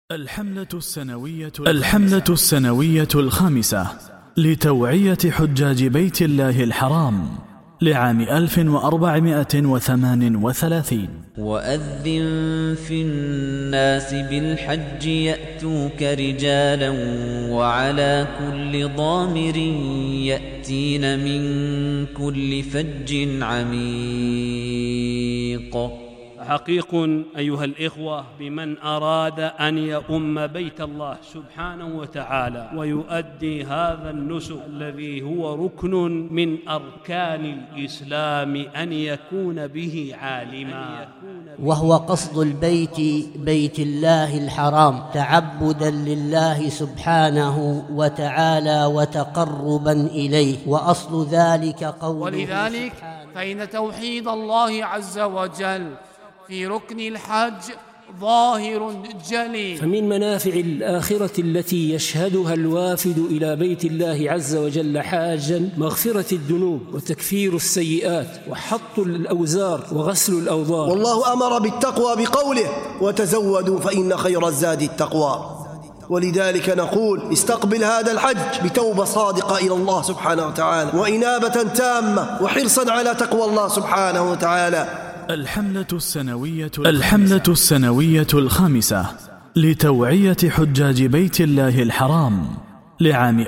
الحملة السنوية الخامسة لتوعية حجاج بيت الله الحرام لعام 1438. وأذن في الناس بالحج يأتوك رجالا وعلى كل ضامر يأتين من كل فج عميق. حقيق أيها الإخوة بمن أراد أن يؤم بيت الله سبحانه وتعالى ويؤدي هذا النسك الذي هو ركن من أركان الإسلام أن يكون به عالما، وهو قصد البيت بيت الله الحرام تعبدا لله سبحانه وتعالى وتقربا إليه، وأصل ذلك قوله ولذلك فإن توحيد الله عز وجل في ركن الحج ظاهر جلي. فمن منافع الآخرة التي يشهدها الوافد إلى بيت الله عز وجل حاجا مغفرة الذنوب وتكفير السيئات وحط الأوزار وغسل الأوضار. والله أمر بالتقوى بقوله وتزودوا فإن خير الزاد التقوى. ولذلك نقول استقبل هذا الحج بتوبة صادقة إلى الله سبحانه وتعالى وإنابة تامة وحرصا على تقوى الله سبحانه وتعالى. الحملة السنوية الخامسة لتوعية حجاج بيت الله الحرام لعام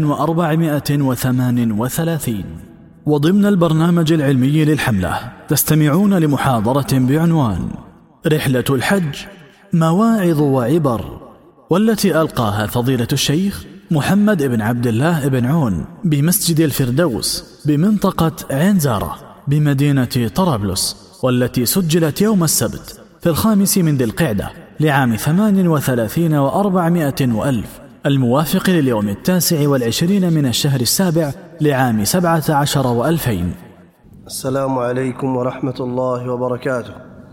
1438. وضمن البرنامج العلمي للحملة تستمعون لمحاضرة بعنوان رحلة الحج مواعظ وعبر، والتي ألقاها فضيلة الشيخ محمد بن عبد الله بن عون بمسجد الفردوس بمنطقة عين زارة بمدينة طرابلس، والتي سجلت يوم السبت في 5 من ذي القعدة لعام 38 و400 وألف، الموافق لليوم 29 من الشهر السابع لعام 17 و2000. السلام عليكم ورحمة الله وبركاته.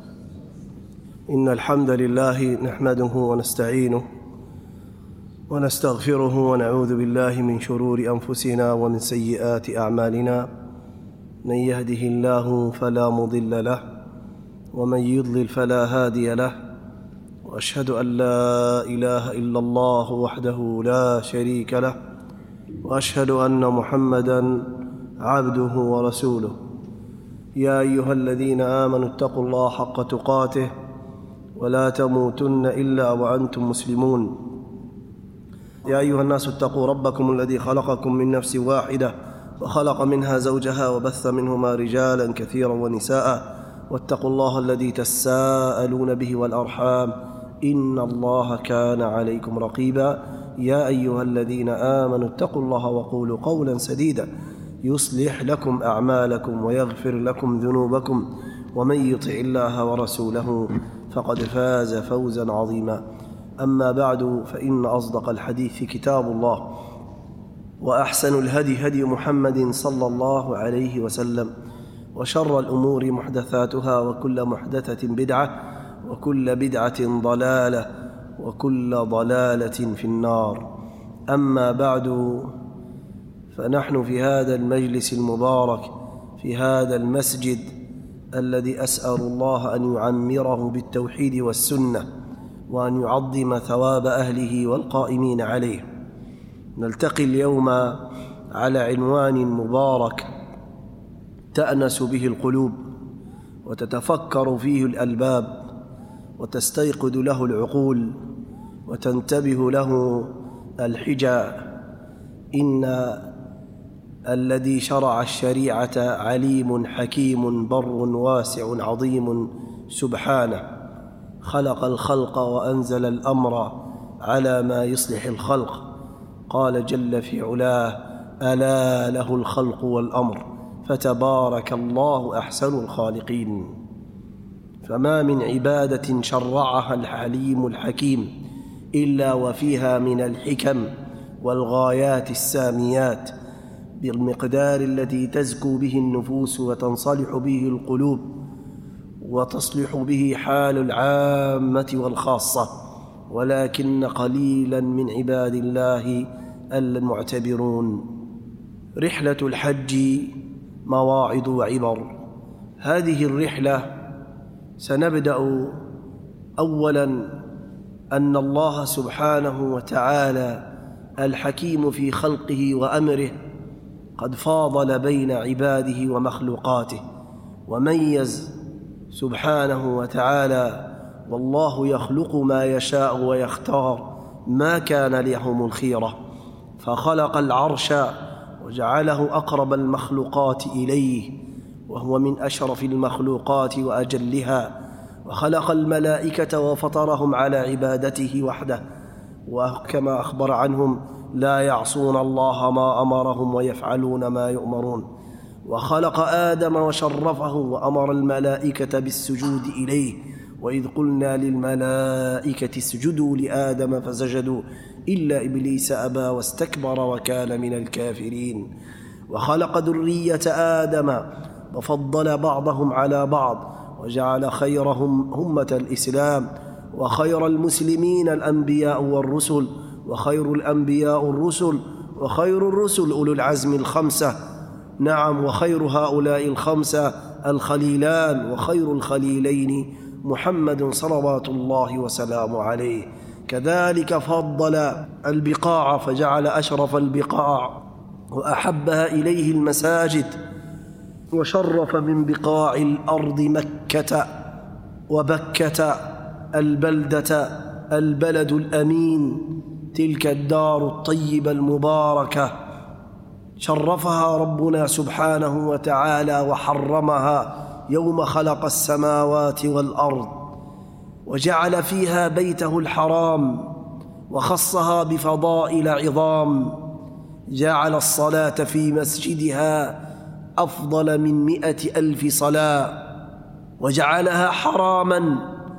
إن الحمد لله نحمده ونستعينه ونستغفره ونعوذ بالله من شرور أنفسنا ومن سيئات أعمالنا، من يهده الله فلا مضل له ومن يضلل فلا هادي له، وأشهد أن لا إله إلا الله وحده لا شريك له، وأشهد أن محمدًا عبده ورسوله. يا أيها الذين آمنوا اتقوا الله حق تقاته ولا تموتن إلا وأنتم مسلمون. يا أيها الناس اتقوا ربكم الذي خلقكم من نفس واحدة وخلق منها زوجها وبث منهما رجالا كثيرا ونساء، واتقوا الله الذي تساءلون به والأرحام إن الله كان عليكم رقيبا. يا أيها الذين آمنوا اتقوا الله وقولوا قولا سديدا يصلح لكم أعمالكم ويغفر لكم ذنوبكم، ومن يطع الله ورسوله فقد فاز فوزا عظيما. أما بعد، فإن أصدق الحديث كتاب الله، وأحسن الهدي هدي محمد صلى الله عليه وسلم، وشر الأمور محدثاتها، وكل محدثة بدعة، وكل بدعة ضلالة، وكل ضلالة في النار. أما بعد، فنحن في هذا المجلس المبارك في هذا المسجد الذي أسأل الله أن يعمره بالتوحيد والسنة وأن يعظم ثواب أهله والقائمين عليه، نلتقي اليوم على عنوان مبارك تأنس به القلوب وتتفكر فيه الألباب وتستيقظ له العقول وتنتبه له الحجى. إن الذي شرع الشريعة عليم حكيم بر واسع عظيم سبحانه، خلق الخلق وأنزل الأمر على ما يصلح الخلق. قال جل في علاه: ألا له الخلق والأمر فتبارك الله أحسن الخالقين. فما من عبادة شرعها الحليم الحكيم إلا وفيها من الحكم والغايات الساميات بالمقدار الذي تزكو به النفوس وتنصلح به القلوب وتصلح به حال العامة والخاصة، ولكن قليلا من عباد الله المعتبرون. رحلة الحج مواعظ وعبر. هذه الرحلة سنبدأ أولا أن الله سبحانه وتعالى الحكيم في خلقه وأمره قد فاضل بين عباده ومخلوقاته، وميز سبحانه وتعالى: والله يخلق ما يشاء ويختار ما كان لهم الخيرة. فخلق العرش وجعله أقرب المخلوقات إليه، وهو من أشرف المخلوقات وأجلها، وخلق الملائكة وفطرهم على عبادته وحده، وكما أخبر عنهم: لا يعصون الله ما أمرهم ويفعلون ما يؤمرون. وخلق آدم وشرفه وأمر الملائكة بالسجود إليه، وإذ قلنا للملائكة اسجدوا لآدم فسجدوا إلا إبليس أبى واستكبر وكان من الكافرين. وخلق ذرية آدم وفضل بعضهم على بعض، وجعل خيرهم أمة الإسلام، وخير المسلمين الأنبياء والرسل، وخير الأنبياء الرسل، وخير الرسل أولو العزم الخمسة. نعم، وخير هؤلاء الخمسة الخليلان، وخير الخليلين محمد صلوات الله وسلامه عليه. كذلك فضل البقاع فجعل أشرف البقاع وأحبها إليه المساجد، وشرف من بقاع الأرض مكة وبكة البلدة البلد الأمين، تلك الدار الطيبة المباركة، شرفها ربنا سبحانه وتعالى وحرمها يوم خلق السماوات والأرض، وجعل فيها بيته الحرام وخصها بفضائل عظام. جعل الصلاة في مسجدها أفضل من 100,000 صلاة، وجعلها حراما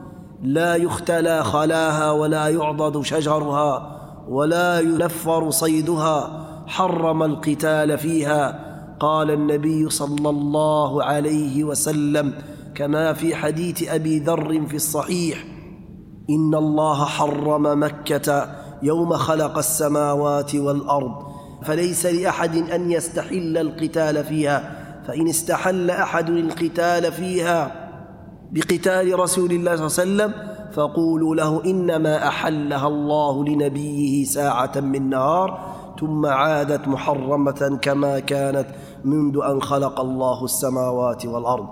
لا يختلى خلاها ولا يعضد شجرها ولا ينفر صيدها، حرم القتال فيها. قال النبي صلى الله عليه وسلم كما في حديث أبي ذر في الصحيح: إن الله حرم مكة يوم خلق السماوات والأرض، فليس لأحد أن يستحل القتال فيها، فإن استحل أحد القتال فيها بقتال رسول الله صلى الله عليه وسلم فقولوا له: إنما أحلها الله لنبيه ساعة من نهار، ثم عادت محرمة كما كانت منذ أن خلق الله السماوات والأرض.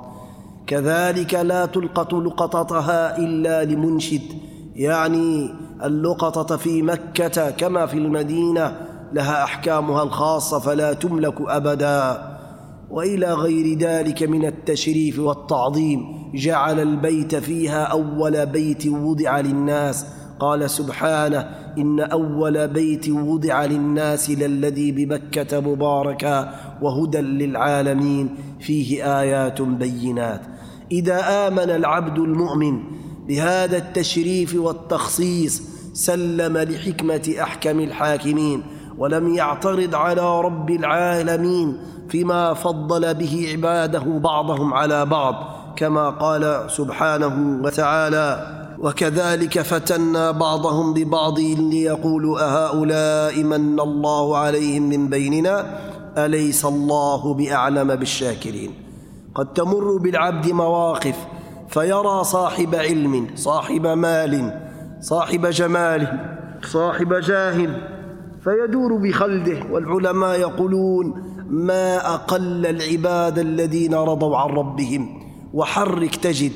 كذلك لا تلقط لقطتها إلا لمنشد، يعني اللقطة في مكة كما في المدينة لها أحكامها الخاصة فلا تملك أبدا. وإلى غير ذلك من التشريف والتعظيم. جعل البيت فيها أول بيت وضع للناس، قال سبحانه: إن أول بيت وضع للناس للذي بمكة مباركا وهدى للعالمين فيه آيات بينات. إذا آمن العبد المؤمن بهذا التشريف والتخصيص سلم لحكمة أحكم الحاكمين، ولم يعترض على رب العالمين فيما فضل به عباده بعضهم على بعض، كما قال سبحانه وتعالى: وكذلك فتنا بعضهم ببعض ليقولوا أهؤلاء من الله عليهم من بيننا أليس الله بأعلم بالشاكرين. قد تمر بالعبد مواقف فيرى صاحب علم، صاحب مال، صاحب جمال، صاحب جاه، فيدور بخلده. والعلماء يقولون: ما أقل العباد الذين رضوا عن ربهم. وحرك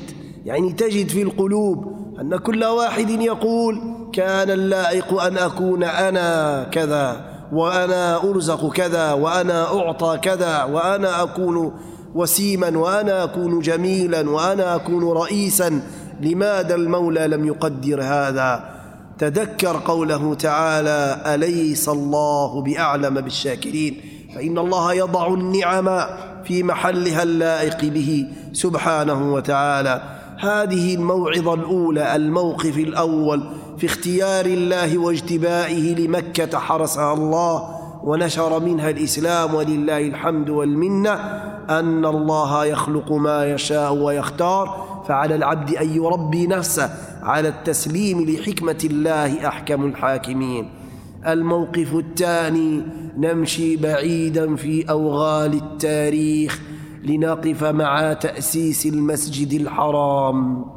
تجد في القلوب أن كل واحد يقول: كان اللائق أن أكون أنا كذا، وأنا أرزق كذا، وأنا أعطى كذا، وأنا أكون وسيما، وأنا أكون جميلا، وأنا أكون رئيسا. لماذا المولى لم يقدر هذا؟ تذكر قوله تعالى: أليس الله بأعلم بالشاكرين. فإن الله يضع النعم في محلها اللائق به سبحانه وتعالى. هذه الموعظة الأولى، الموقف الأول في اختيار الله واجتبائه لمكة، حرسها الله ونشر منها الإسلام ولله الحمد والمنة، أن الله يخلق ما يشاء ويختار، فعلى العبد أن يربي نفسه على التسليم لحكمة الله أحكم الحاكمين. الموقف الثاني، نمشي بعيدا في أوغال التاريخ لنقف مع تأسيس المسجد الحرام.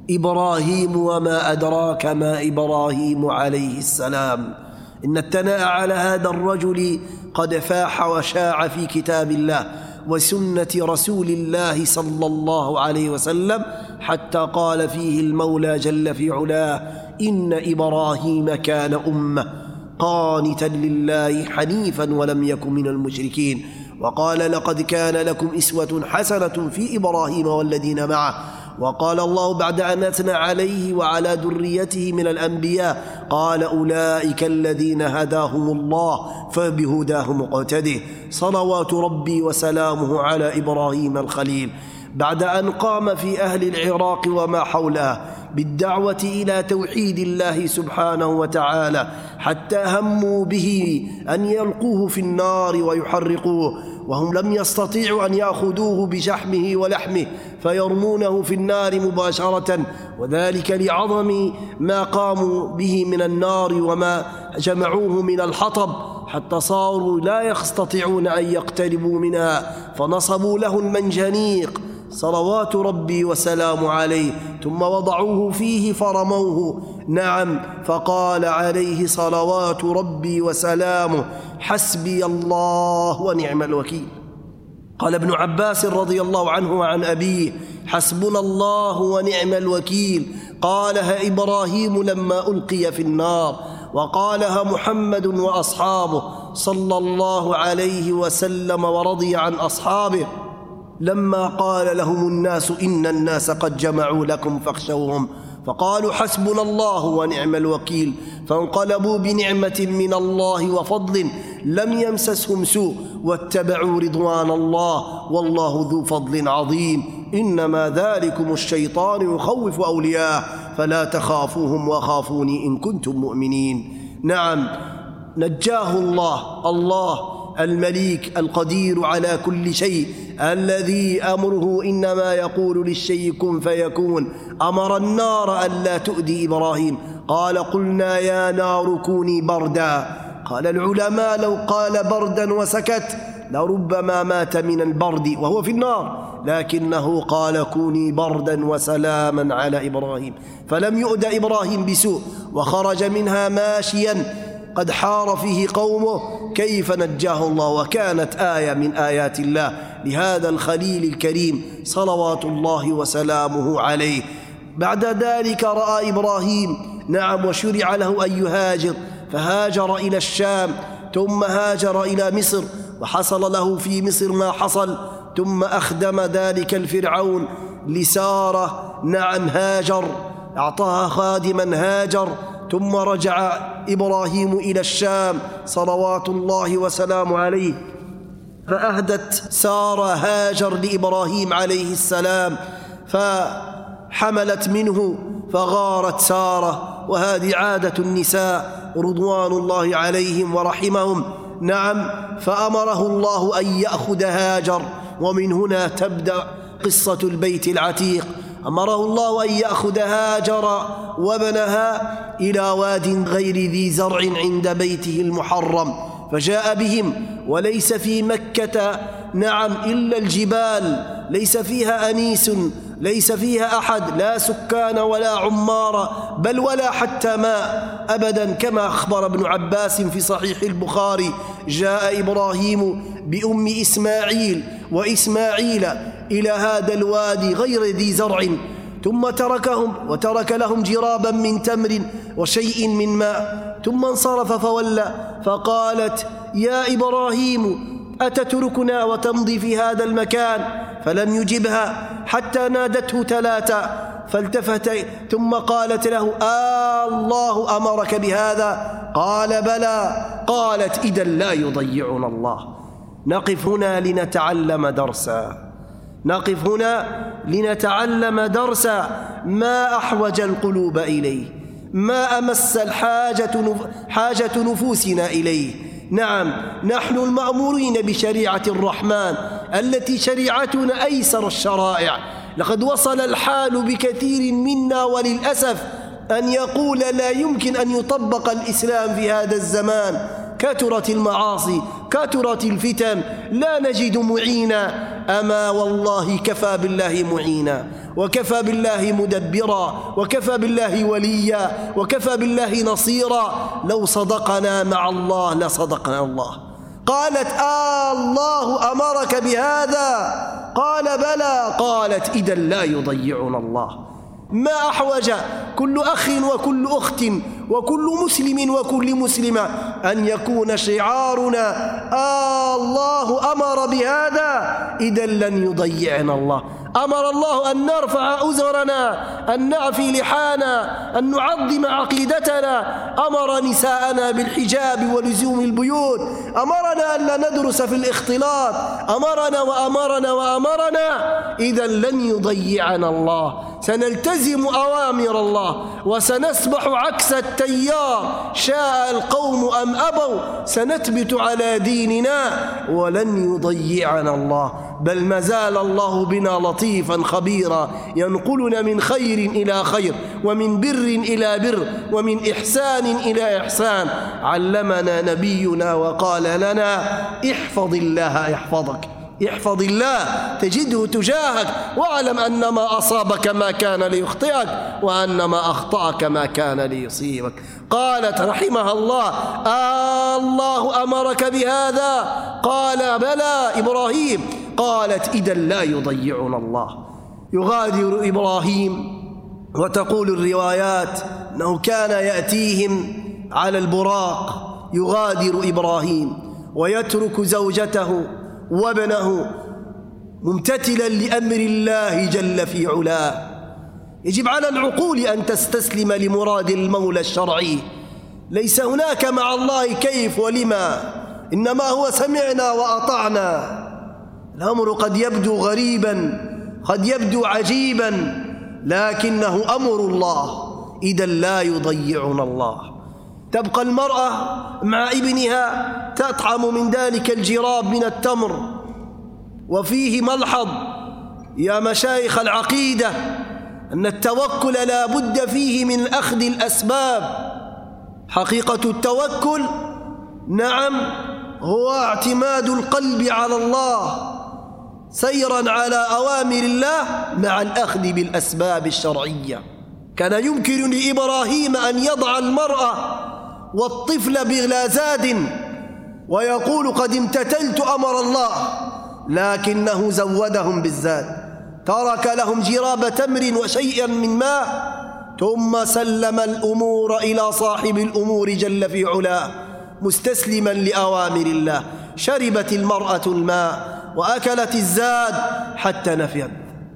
إبراهيم وما أدراك ما إبراهيم عليه السلام. إن الثناء على هذا الرجل قد فاح وشاع في كتاب الله وسنة رسول الله صلى الله عليه وسلم، حتى قال فيه المولى جل في علاه: إن إبراهيم كان أمة قانتا لله حنيفا ولم يكن من المشركين. وقال: لقد كان لكم أسوة حسنة في إبراهيم والذين معه. وقال الله بعد أن أثنى عليه وعلى ذريته من الأنبياء قال: أولئك الذين هداهم الله فبهداه مقتده. صلوات ربي وسلامه على إبراهيم الخليل، بعد أن قام في أهل العراق وما حولها بالدعوة إلى توحيد الله سبحانه وتعالى، حتى هموا به أن يلقوه في النار ويحرقوه، وهم لم يستطيعوا أن يأخذوه بشحمه ولحمه فيرمونه في النار مباشرة، وذلك لعظم ما قاموا به من النار وما جمعوه من الحطب، حتى صاروا لا يستطيعون أن يقتربوا منها، فنصبوا له المنجنيق صلوات ربي وسلام عليه، ثم وضعوه فيه فرموه. نعم، فقال عليه صلوات ربي وسلامه: حسبي الله ونعم الوكيل. قال ابن عباس رضي الله عنه وعن أبيه: حسبنا الله ونعم الوكيل. قالها إبراهيم لما ألقي في النار، وقالها محمد وأصحابه صلى الله عليه وسلم ورضي عن أصحابه لما قال لهم الناس: إن الناس قد جمعوا لكم فاخشوهم، فقالوا: حسبنا الله ونعم الوكيل، فانقلبوا بنعمة من الله وفضل لم يمسسهم سوء واتبعوا رضوان الله، والله ذو فضل عظيم. إنما ذلكم الشيطان يخوف أولياءه فلا تخافوهم وخافوني إن كنتم مؤمنين. نعم، نجاه الله المليك القدير على كل شيء، الذي أمره إنما يقول للشيء كن فيكون. أمر النار ألا تؤذي إبراهيم، قال: قلنا يا نار كوني بردا. قال العلماء: لو قال بردا وسكت لربما مات من البرد وهو في النار، لكنه قال: كوني بردا وسلاما على إبراهيم، فلم يؤذ إبراهيم بسوء، وخرج منها ماشيا قد حار فيه قومه. كيف نجاه الله، وكانت آية من آيات الله لهذا الخليل الكريم صلوات الله وسلامه عليه. بعد ذلك رأى إبراهيم وشرع له أن يهاجر، فهاجر إلى الشام، ثم هاجر إلى مصر، وحصل له في مصر ما حصل، ثم أخدم ذلك الفرعون لسارة هاجر، أعطاها خادما هاجر، ثم رجع إبراهيم إلى الشام صلوات الله وسلامه عليه، فأهدت سارة هاجر لإبراهيم عليه السلام، فحملت منه فغارت سارة، وهذه عادة النساء رضوان الله عليهم ورحمهم. فأمره الله أن يأخذ هاجر، ومن هنا تبدأ قصة البيت العتيق. أمره الله أن يأخذ هاجر وابنها إلى واد غير ذي زرع عند بيته المحرم، فجاء بهم، وليس في مكة إلا الجبال، ليس فيها أنيس، ليس فيها أحد، لا سكان ولا عمار، بل ولا حتى ماء أبدا، كما أخبر ابن عباس في صحيح البخاري: جاء إبراهيم بأم إسماعيل وإسماعيل إلى هذا الوادي غير ذي زرع، ثم تركهم وترك لهم جرابا من تمر وشيء من ماء، ثم انصرف فولى، فقالت: يا إبراهيم أتتركنا وتمضي في هذا المكان؟ فلم يجبها حتى نادته ثلاثة، فالتفت ثم قالت له: الله أمرك بهذا؟ قال: بلى. قالت: إذا لا يضيعنا الله. نقف هنا لنتعلم درسا ما أحوج القلوب إليه، ما أمس حاجة نفوسنا إليه. نحن المأمورين بشريعة الرحمن التي شريعتنا أيسر الشرائع. لقد وصل الحال بكثير منا وللأسف أن يقول لا يمكن أن يطبق الإسلام في هذا الزمان، كثرت المعاصي، كثرت الفتن، لا نجد معينا. أما والله كفى بالله معينا، وكفى بالله مدبرا وكفى بالله وليا وكفى بالله نصيرا. لو صدقنا مع الله لصدقنا الله. قالت الله أمرك بهذا؟ قال بلى. قالت إذا لا يضيعنا الله. ما أحوج كل أخ وكل أخت وكل مسلم وكل مسلمة أن يكون شعارنا الله أمر بهذا، إذا لن يضيعنا الله. أمر الله أن نرفع أزرنا، أن نعفي لحانا، أن نعظم عقيدتنا. أمر نساءنا بالحجاب ولزوم البيوت. أمرنا أن لا ندرس في الاختلاط. أمرنا وأمرنا وأمرنا. إذا لن يضيعنا الله. سنلتزم أوامر الله وسنسبح عكس التيار، شاء القوم أم أبوا. سنثبت على ديننا ولن يضيعنا الله، بل ما زال الله بنا لطيفا خبيرا، ينقلنا من خير إلى خير، ومن بر إلى بر، ومن إحسان إلى إحسان. علمنا نبينا وقال لنا احفظ الله يحفظك، احفظ الله تجده تجاهك، واعلم أن ما أصابك ما كان ليخطئك، وأن ما أخطأك ما كان ليصيبك. قالت رحمها الله الله أمرك بهذا؟ قال بلى إبراهيم. قالت إذا لا يضيعنا الله. يغادر إبراهيم، وتقول الروايات أنه كان يأتيهم على البراق. يغادر إبراهيم ويترك زوجته وابنه ممتثلا لأمر الله جل في علاه. يجب على العقول أن تستسلم لمراد المولى الشرعي. ليس هناك مع الله كيف ولما، إنما هو سمعنا وأطعنا. الأمر قد يبدو غريبا، قد يبدو عجيبا، لكنه أمر الله، إذا لا يضيعنا الله. تبقى المرأة مع ابنها تطعم من ذلك الجراب من التمر. وفيه ملحظ يا مشايخ العقيدة أن التوكل لا بد فيه من أخذ الأسباب. حقيقة التوكل نعم هو اعتماد القلب على الله، سيرا على أوامر الله مع الأخذ بالأسباب الشرعية. كان يمكن لإبراهيم أن يضع المرأة والطفل بلا زاد ويقول قد امتثلت أمر الله، لكنه زودهم بالزاد. ترك لهم جراب تمر وشيئا من ماء، ثم سلم الأمور إلى صاحب الأمور جل في علاه مستسلما لأوامر الله. شربت المرأة الماء وأكلت الزاد حتى نفيت.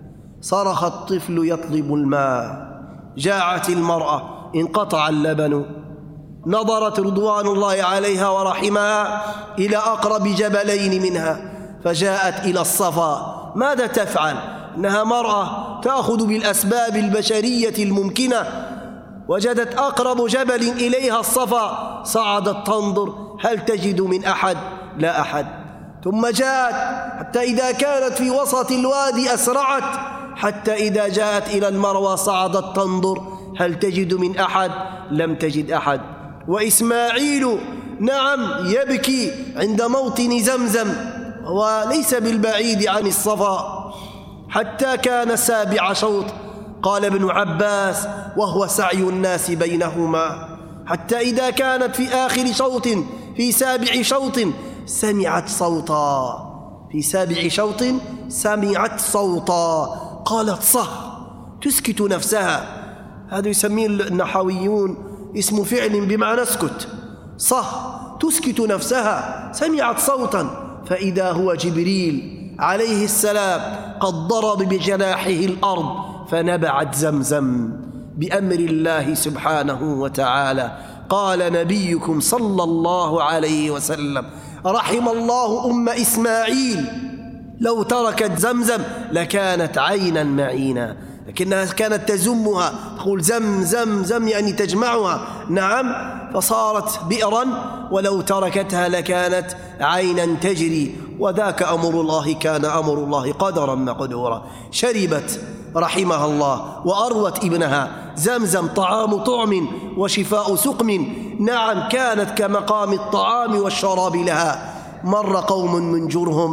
صرخ الطفل يطلب الماء. جاعت المرأة، انقطع اللبن. نظرت رضوان الله عليها ورحمها إلى أقرب جبلين منها، فجاءت إلى الصفا. ماذا تفعل؟ إنها مرأة تأخذ بالأسباب البشرية الممكنة. وجدت أقرب جبل إليها الصفا، صعدت تنظر هل تجد من أحد؟ لا أحد. ثم جاءت حتى إذا كانت في وسط الوادي أسرعت، حتى إذا جاءت إلى المروى صعدت تنظر هل تجد من أحد؟ لم تجد أحد. وإسماعيل نعم يبكي عند موطن زمزم، وليس بالبعيد عن الصفا، حتى كان 7 شوط. قال ابن عباس وهو سعي الناس بينهما، حتى إذا كانت في آخر شوط في 7 شوط سمعت صوتا، في 7 شوط سمعت صوتا. قالت صح، تسكت نفسها. هذا يسميه النحويون اسم فعل بمعنى اسكت. صح، تسكت نفسها. سمعت صوتا فإذا هو جبريل عليه السلام قد ضرب بجناحه الأرض فنبعت زمزم بأمر الله سبحانه وتعالى. قال نبيكم صلى الله عليه وسلم رحم الله أم إسماعيل، لو تركت زمزم لكانت عينا معينا، لكنها كانت تزمها، تقول زم زم زم يعني تجمعها. نعم، فصارت بئرا، ولو تركتها لكانت عينا تجري. وذاك أمر الله، كان أمر الله قدرا مقدورا. شربت رحمها الله وأروت ابنها. زمزم طعام طعم وشفاء سقم. نعم، كانت كمقام الطعام والشراب لها. مر قوم من جرهم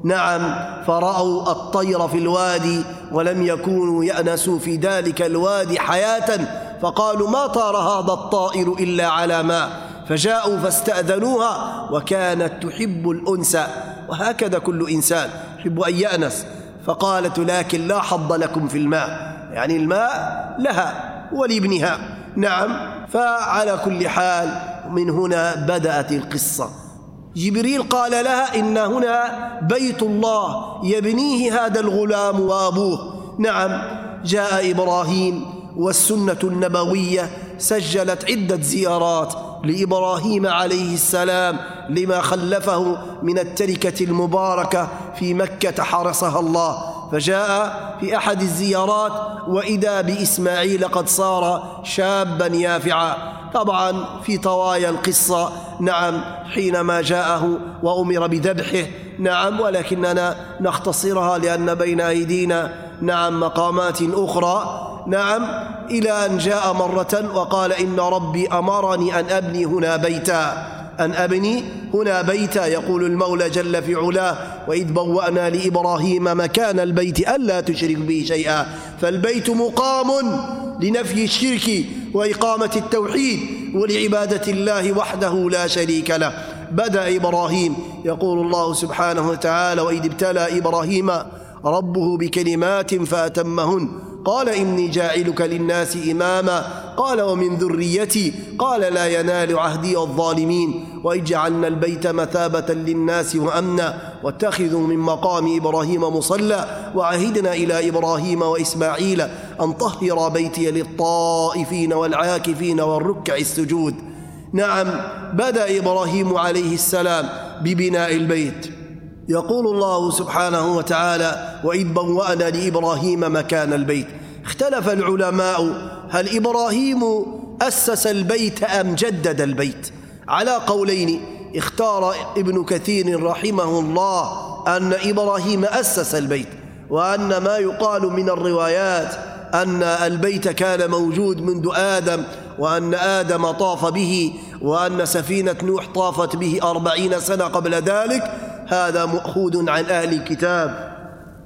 نعم، فرأوا الطير في الوادي ولم يكونوا يأنسوا في ذلك الوادي حياة، فقالوا ما طار هذا الطائر إلا على ماء، فجاءوا فاستأذنوها وكانت تحب الأنس، وهكذا كل إنسان يحب أن يأنس. فقالت لكن لا حظ لكم في الماء، يعني الماء لها ولابنها. نعم، فعلى كل حال من هنا بدأت القصة. جبريل قال لها إن هنا بيت الله يبنيه هذا الغلام وأبوه. نعم، جاء إبراهيم، والسنة النبوية سجلت عدة زيارات لإبراهيم عليه السلام لما خلفه من التركة المباركة في مكة حرسها الله. فجاء في أحد الزيارات وإذا بإسماعيل قد صار شابا يافعا، طبعا في طوايا القصة. نعم، حينما جاءه وأمر بذبحه. نعم، ولكننا نختصرها لأن بين أيدينا نعم مقامات أخرى. نعم، إلى أن جاء مرة وقال إن ربي أمرني أن أبني هنا بيتا، يقول المولى جل في علاه: وإذ بوأنا لإبراهيم مكان البيت ألا تشرك به شيئا. فالبيت مقام لنفي الشرك وإقامة التوحيد ولعبادة الله وحده لا شريك له. بدأ إبراهيم، يقول الله سبحانه وتعالى: وإذ ابتلى إبراهيم ربه بكلمات فأتمهن قال إني جاعلك للناس إماما قال ومن ذريتي قال لا ينال عهدي الظالمين وإذ جعلنا البيت مثابة للناس وأمنا واتخذوا من مقام إبراهيم مصلى وعهدنا إلى إبراهيم وإسماعيل أن طهر بيتي للطائفين والعاكفين والركع السجود. نعم، بدأ إبراهيم عليه السلام ببناء البيت. يقول الله سبحانه وتعالى: وإذ بوأنا لإبراهيم مكان البيت. اختلف العلماء هل إبراهيم أسس البيت أم جدد البيت؟ على قولين. اختار ابن كثير رحمه الله أن إبراهيم أسس البيت، وأن ما يقال من الروايات أن البيت كان موجود منذ آدم، وأن آدم طاف به، وأن سفينة نوح طافت به 40 سنة قبل ذلك، هذا مأخوذ عن أهل الكتاب.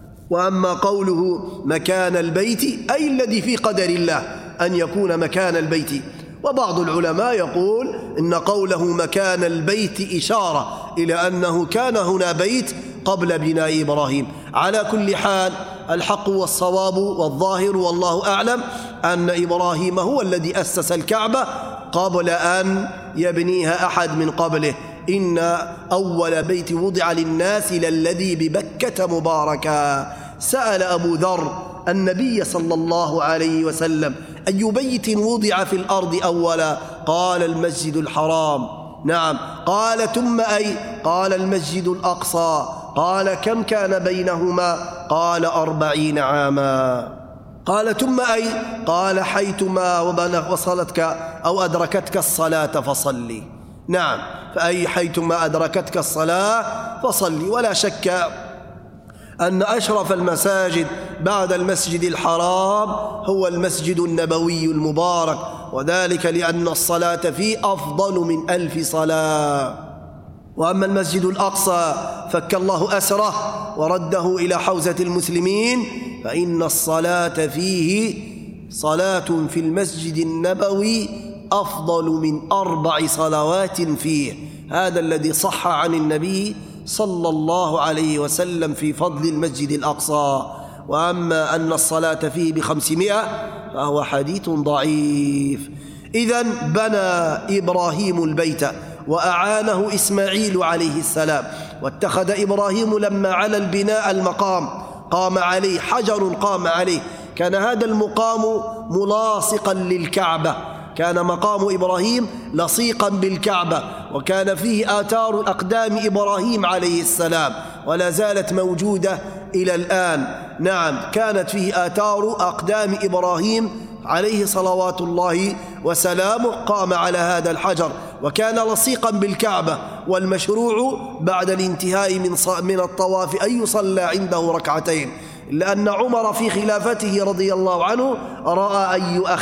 وأما قوله مكان البيت أي الذي في قدر الله أن يكون مكان البيت. وبعض العلماء يقول إن قوله مكان البيت إشارة إلى أنه كان هنا بيت قبل بناء إبراهيم. على كل حال الحق والصواب والظاهر والله أعلم أن إبراهيم هو الذي أسس الكعبة قبل أن يبنيها أحد من قبله. إن أول بيت وضع للناس للذي ببكة مباركا. سأل أبو ذر النبي صلى الله عليه وسلم: أي بيت وضع في الأرض أولا؟ قال: المسجد الحرام. نعم. قال: ثم أي؟ قال: المسجد الأقصى. قال: كم كان بينهما؟ قال: 40 عاما. قال: ثم أي؟ قال: حيثما وصلتك أو أدركتك الصلاة فصلي. نعم، فأي حيثما أدركتك الصلاة فصلي. ولا شك أن أشرف المساجد بعد المسجد الحرام هو المسجد النبوي المبارك، وذلك لأن الصلاة فيه أفضل من 1000 صلاة. وأما المسجد الأقصى فك الله أسره ورده إلى حوزة المسلمين، فإن الصلاة فيه صلاة في المسجد النبوي أفضل من 4 صلوات فيه. هذا الذي صح عن النبي صلى الله عليه وسلم في فضل المسجد الأقصى. وأما أن الصلاة فيه ب500 فهو حديث ضعيف. إذن بنى إبراهيم البيت وأعانه إسماعيل عليه السلام، واتخذ إبراهيم لما على البناء المقام قام عليه حجر، قام عليه. كان هذا المقام ملاصقا للكعبة، كان مقام إبراهيم لصيقا بالكعبة، وكان فيه آثار أقدام إبراهيم عليه السلام ولا زالت موجودة إلى الآن. نعم، كانت فيه آثار أقدام إبراهيم عليه صلوات الله وسلامه، قام على هذا الحجر وكان لصيقا بالكعبة. والمشروع بعد الانتهاء من الطواف أن يصلى عنده ركعتين، لأن عمر في خلافته رضي الله عنه رأى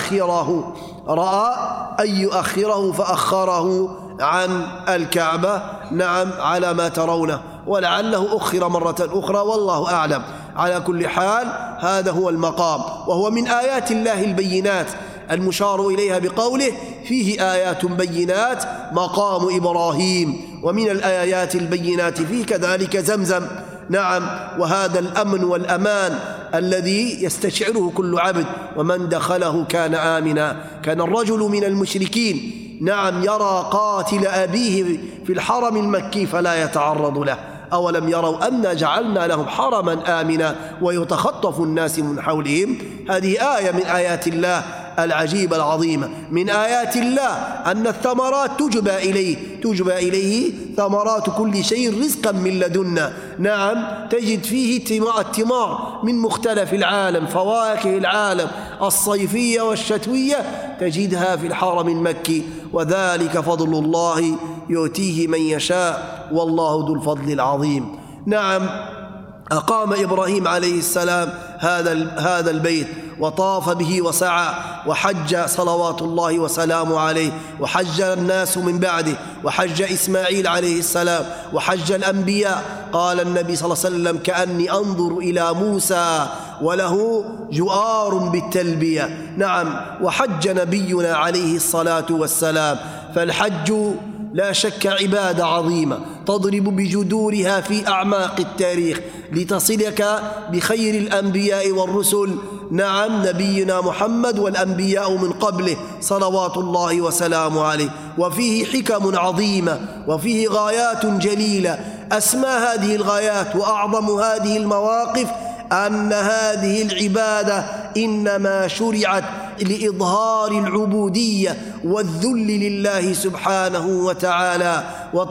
أن يؤخره فأخره عن الكعبة. نعم، على ما ترونه. ولعله أخر مرة أخرى، والله أعلم. على كل حال هذا هو المقام، وهو من آيات الله البينات المشار إليها بقوله فيه آيات بينات مقام إبراهيم، ومن الآيات البينات فيه كذلك زمزم. نعم، وهذا الأمن والأمان الذي يستشعره كل عبد، ومن دخله كان آمنا. كان الرجل من المشركين نعم يرى قاتل أبيه في الحرم المكي فلا يتعرض له. أولم يروا أنا جعلنا لهم حرما آمنا ويتخطف الناس من حولهم. هذه آية من آيات الله العجيبة العظيمة. من آيات الله أن الثمرات تجبى إليه ثمرات كل شيء رزقا من لدنا. نعم، تجد فيه الثمار من مختلف العالم، فواكه العالم الصيفية والشتوية تجدها في الحرم المكي، وذلك فضل الله يؤتيه من يشاء والله ذو الفضل العظيم. نعم، أقام إبراهيم عليه السلام هذا البيت وطاف به وسعى وحج صلوات الله وسلامه عليه، وحج الناس من بعده، وحج إسماعيل عليه السلام، وحج الأنبياء. قال النبي صلى الله عليه وسلم كأني أنظر إلى موسى وله جؤار بالتلبية. نعم، وحج نبينا عليه الصلاة والسلام. فالحج لا شك عبادة عظيمة تضرب بجذورها في أعماق التاريخ لتصلك بخير الأنبياء والرسل. نعم، نبينا محمد والأنبياء من قبله صلوات الله وسلامه عليه. وفيه حكم عظيمة وفيه غايات جليلة. أسمى هذه الغايات وأعظم هذه المواقف أن هذه العبادة إنما شرعت لإظهار العبودية والذل لله سبحانه وتعالى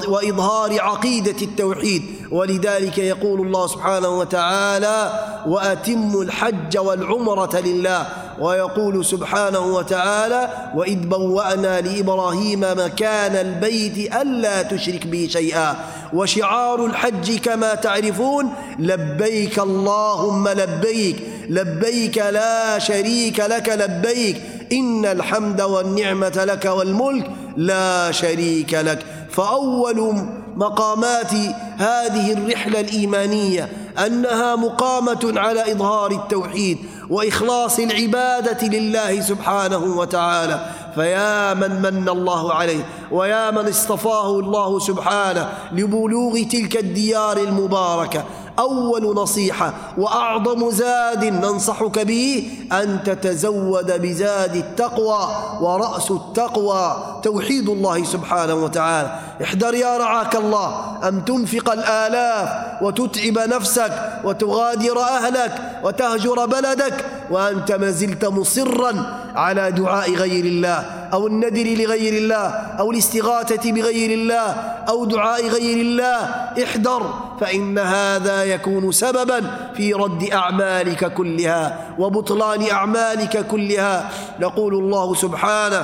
وإظهار عقيدة التوحيد. ولذلك يقول الله سبحانه وتعالى وأتموا الحج والعمرة لله. ويقول سبحانه وتعالى وإذ بوأنا لإبراهيم مكان البيت ألا تشرك بي شيئا. وشعار الحج كما تعرفون لبيك اللهم لبيك، لبيك لا شريك لك لبيك، إن الحمد والنعمة لك والملك لا شريك لك. فأول مقامات هذه الرحلة الإيمانية أنها مقامة على إظهار التوحيد وإخلاص العبادة لله سبحانه وتعالى. فيا من من الله عليه ويا من اصطفاه الله سبحانه لبلوغ تلك الديار المباركة، أول نصيحة وأعظم زاد ننصحك به أن تتزود بزاد التقوى، ورأس التقوى توحيد الله سبحانه وتعالى. احذر يا رعاك الله أن تنفق الآلاف وتتعب نفسك وتغادر أهلك وتهجر بلدك وأنت ما زلت مصرا على دعاء غير الله أو الندر لغير الله أو الاستغاثة بغير الله أو دعاء غير الله. احذر، فإن هذا يكون سببا في رد أعمالك كلها وبطلان أعمالك كلها. يقول الله سبحانه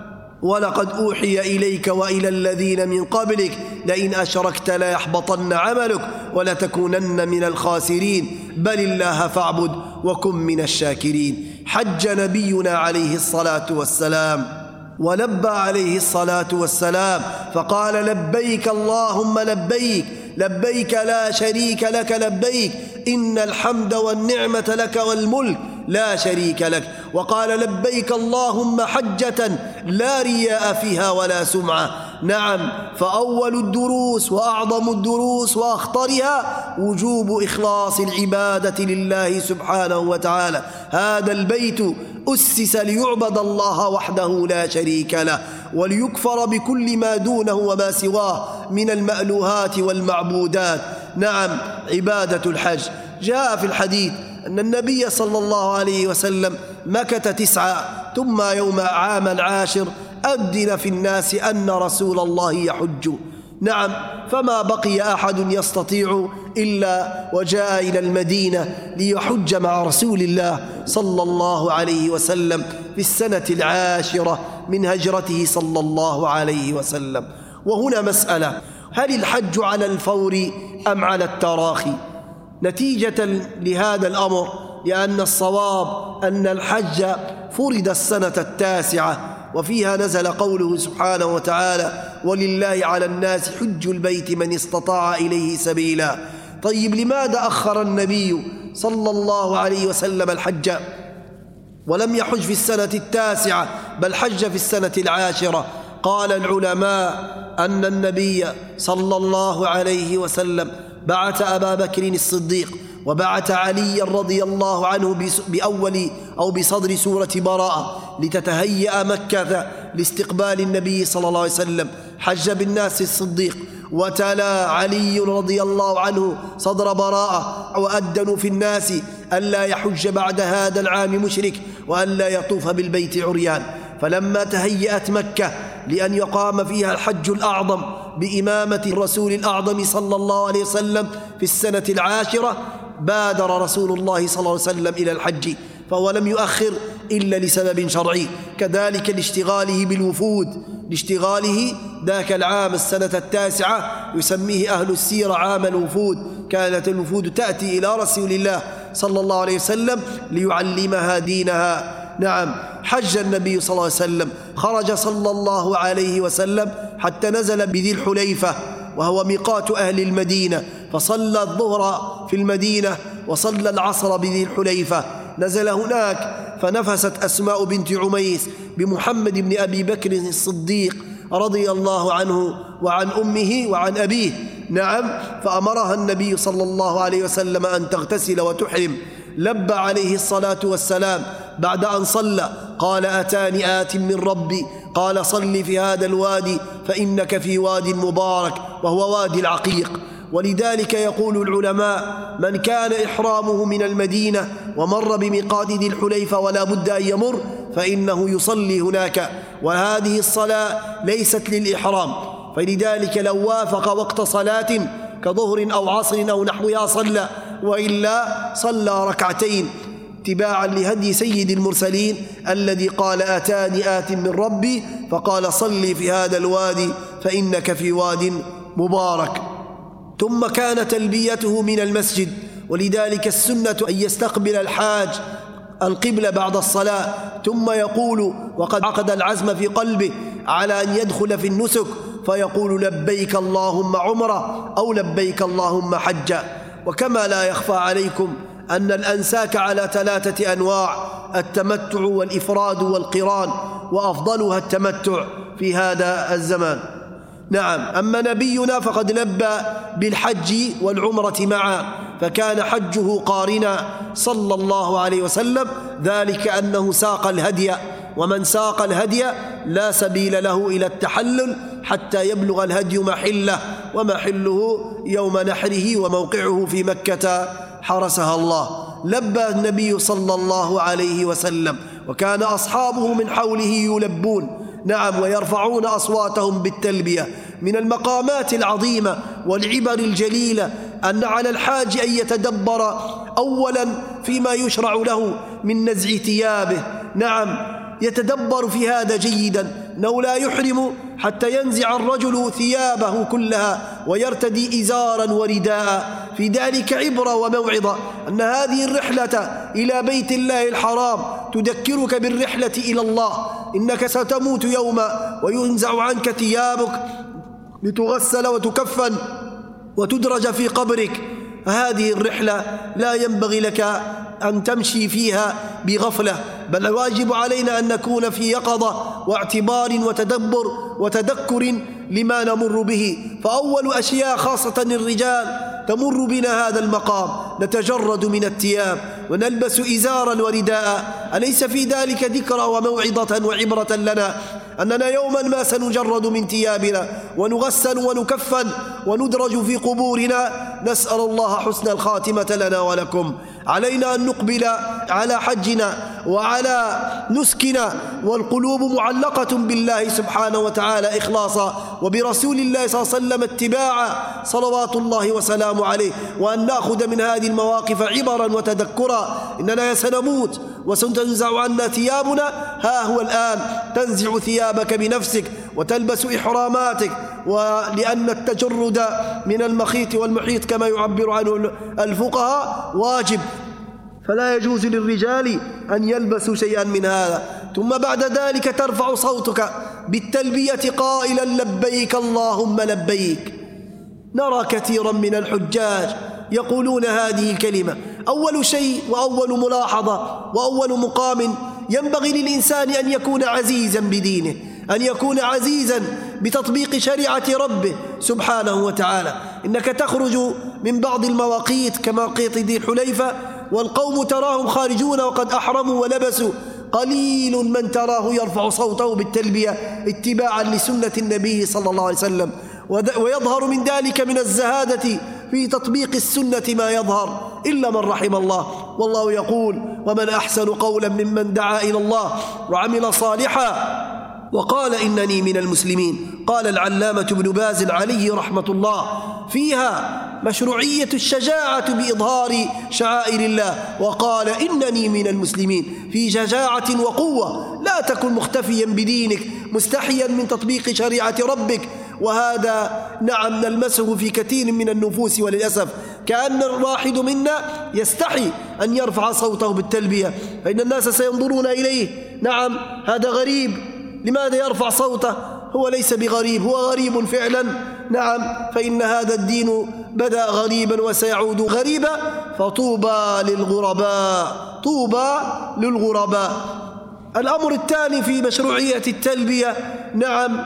ولقد أوحي إليك وإلى الذين من قبلك لئن أشركت ليحبطن عملك ولتكونن من الخاسرين بل الله فاعبد وكن من الشاكرين. حج نبينا عليه الصلاة والسلام ولبى عليه الصلاة والسلام فقال لبيك اللهم لبيك، لبيك لا شريك لك لبيك، إن الحمد والنعمة لك والملك لا شريك لك. وقال لبيك اللهم حجة لا رياء فيها ولا سمعة. نعم، فأول الدروس وأعظم الدروس وأخطرها وجوب إخلاص العبادة لله سبحانه وتعالى. هذا البيت أسس ليعبد الله وحده لا شريك له وليكفر بكل ما دونه وما سواه من المألوهات والمعبودات. نعم، عبادة الحج جاء في الحديث أن النبي صلى الله عليه وسلم مكث 9 ثم يوم عام العاشر أذن في الناس أن رسول الله يحج. نعم، فما بقي أحد يستطيع إلا وجاء إلى المدينة ليحج مع رسول الله صلى الله عليه وسلم في السنة 10 من هجرته صلى الله عليه وسلم. وهنا مسألة، هل الحج على الفور أم على التراخي؟ نتيجة لهذا الأمر لأن الصواب أن الحج فرض السنة 9 وفيها نزل قوله سبحانه وتعالى: ولله على الناس حج البيت من استطاع إليه سبيلا. طيب، لماذا أخر النبي صلى الله عليه وسلم الحج ولم يحج في السنة 9 بل حج في السنة 10؟ قال العلماء أن النبي صلى الله عليه وسلم بعث أبا بكر الصديق وبعث علي رضي الله عنه بأول أو بصدر سورة براءة لتتهيأ مكة لاستقبال النبي صلى الله عليه وسلم. حج بالناس الصديق، وتلا علي رضي الله عنه صدر براءة وأدنوا في الناس ألا يحج بعد هذا العام مشرك وألا يطوف بالبيت عريان. فلما تهيأت مكة لأن يقام فيها الحج الأعظم بإمامة الرسول الأعظم صلى الله عليه وسلم في السنة 10 بادر رسول الله صلى الله عليه وسلم إلى الحج، فهو لم يؤخر إلا لسبب شرعي. كذلك لاشتغاله بالوفود، لاشتغاله ذاك العام السنة 9 يسميه أهل السيرة عام الوفود. كانت الوفود تأتي إلى رسول الله صلى الله عليه وسلم ليعلمها دينها. نعم، حج النبي صلى الله عليه وسلم، خرج صلى الله عليه وسلم حتى نزل بذي الحليفة وهو ميقات أهل المدينة، فصلى الظهر في المدينة وصلى العصر بذي الحليفة. نزل هناك فنفست أسماء بنت عميس بمحمد بن أبي بكر الصديق رضي الله عنه وعن أمه وعن أبيه. نعم، فأمرها النبي صلى الله عليه وسلم أن تغتسل وتحرم. لبى عليه الصلاة والسلام بعد أن صلى، قال: أتاني آت من ربي، قال: صل في هذا الوادي فإنك في واد مبارك وهو وادي العقيق. ولذلك يقول العلماء: من كان إحرامه من المدينة ومر بميقات ذي الحليفة ولا بد أن يمر فإنه يصلي هناك، وهذه الصلاة ليست للإحرام، فلذلك لو وافق وقت صلاة كظهر أو عصر أو نحوها صلى، وإلا صلى ركعتين اتباعا لهدي سيد المرسلين الذي قال: أتاني آت من ربي، فقال: صلي في هذا الوادي فإنك في واد مبارك. ثم كان تلبيته من المسجد، ولذلك السنة أن يستقبل الحاج القبلة بعد الصلاة ثم يقول وقد عقد العزم في قلبه على أن يدخل في النسك فيقول: لبيك اللهم عمرة أو لبيك اللهم حجة. وكما لا يخفى عليكم أن الأنساك على 3 أنواع: التمتع والإفراد والقران، وأفضلها التمتع في هذا الزمان. نعم، أما نبينا فقد لبى بالحج والعمرة معا، فكان حجه قارنا صلى الله عليه وسلم، ذلك أنه ساق الهدي، ومن ساق الهدي لا سبيل له إلى التحلل حتى يبلغ الهدي محله، ومحله يوم نحره وموقعه في مكة حرسها الله. لبى النبي صلى الله عليه وسلم، وكان أصحابه من حوله يلبون، نعم، ويرفعون أصواتهم بالتلبية. من المقامات العظيمة والعبر الجليلة أن على الحاج أن يتدبر أولا فيما يشرع له من نزع ثيابه. نعم، يتدبر في هذا جيدا، أنه لا يحرم حتى ينزع الرجل ثيابه كلها ويرتدي إزارا ورداء. في ذلك عبرة وموعظة أن هذه الرحلة إلى بيت الله الحرام تذكرك بالرحلة إلى الله. إنك ستموت يوما وينزع عنك ثيابك لتغسل وتكفن وتدرج في قبرك. هذه الرحلة لا ينبغي لك أن تمشي فيها بغفلة، بل الواجب علينا أن نكون في يقظة واعتبار وتدبر وتذكر لما نمر به. فأول أشياء خاصة الرجال تمر بنا هذا المقام، نتجرد من الثياب ونلبس إزارا ورداء. أليس في ذلك ذكرى وموعظة وعبرة لنا أننا يوما ما سنجرد من ثيابنا ونغسل ونكفن وندرج في قبورنا؟ نسأل الله حسن الخاتمة لنا ولكم. علينا أن نقبل على حجنا وعلى نسكنا والقلوب معلقة بالله سبحانه وتعالى إخلاصا، وبرسول الله صلى الله عليه وسلم اتباعا صلوات الله وسلامه عليه، وأن نأخذ من هذه المواقف عبرا وتذكرا. إننا سنموت وستنزع عنا ثيابنا، ها هو الآن تنزع ثيابك بنفسك وتلبس إحراماتك، ولأن التجرد من المخيط والمحيط كما يعبر عنه الفقهاء واجب، فلا يجوز للرجال أن يلبسوا شيئا من هذا. ثم بعد ذلك ترفع صوتك بالتلبية قائلا لبيك اللهم لبيك. نرى كثيرا من الحجاج يقولون هذه الكلمة. أول شيء وأول ملاحظة وأول مقام ينبغي للإنسان أن يكون عزيزا بدينه، أن يكون عزيزا بتطبيق شريعة ربه سبحانه وتعالى. إنك تخرج من بعض المواقيت كمواقيت ذي الحليفة والقوم تراهم خارجون وقد أحرموا ولبسوا، قليل من تراه يرفع صوته بالتلبية اتباعا لسنة النبي صلى الله عليه وسلم، ويظهر من ذلك من الزهادة في تطبيق السنة ما يظهر إلا من رحم الله. والله يقول ومن أحسن قولا ممن دعا إلى الله وعمل صالحا وقال إنني من المسلمين. قال العلامة ابن باز عليه رحمة الله فيها مشروعية الشجاعة بإظهار شعائر الله، وقال إنني من المسلمين في شجاعة وقوة. لا تكن مختفيا بدينك مستحيا من تطبيق شريعة ربك، وهذا نعم نلمسه في كثير من النفوس وللأسف، كأن الواحد منا يستحي أن يرفع صوته بالتلبية فإن الناس سينظرون إليه، نعم هذا غريب، لماذا يرفع صوته؟ هو ليس بغريب، هو غريب فعلا، نعم، فإن هذا الدين بدأ غريبا وسيعود غريبا، فطوبى للغرباء، طوبى للغرباء. الأمر الثاني في مشروعية التلبية، نعم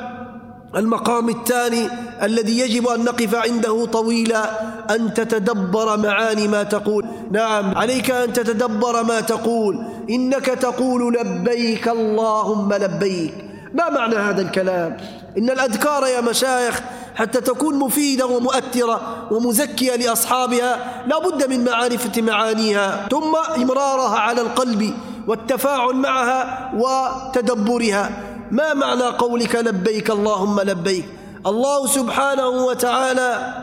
المقام الثاني الذي يجب أن نقف عنده طويلا، أن تتدبر معاني ما تقول. نعم عليك أن تتدبر ما تقول. إنك تقول لبيك اللهم لبيك. ما معنى هذا الكلام؟ إن الأذكار يا مشايخ حتى تكون مفيدة ومؤثرة ومزكية لأصحابها لا بد من معرفة معانيها، ثم إمرارها على القلب والتفاعل معها وتدبرها. ما معنى قولك لبيك اللهم لبيك؟ الله سبحانه وتعالى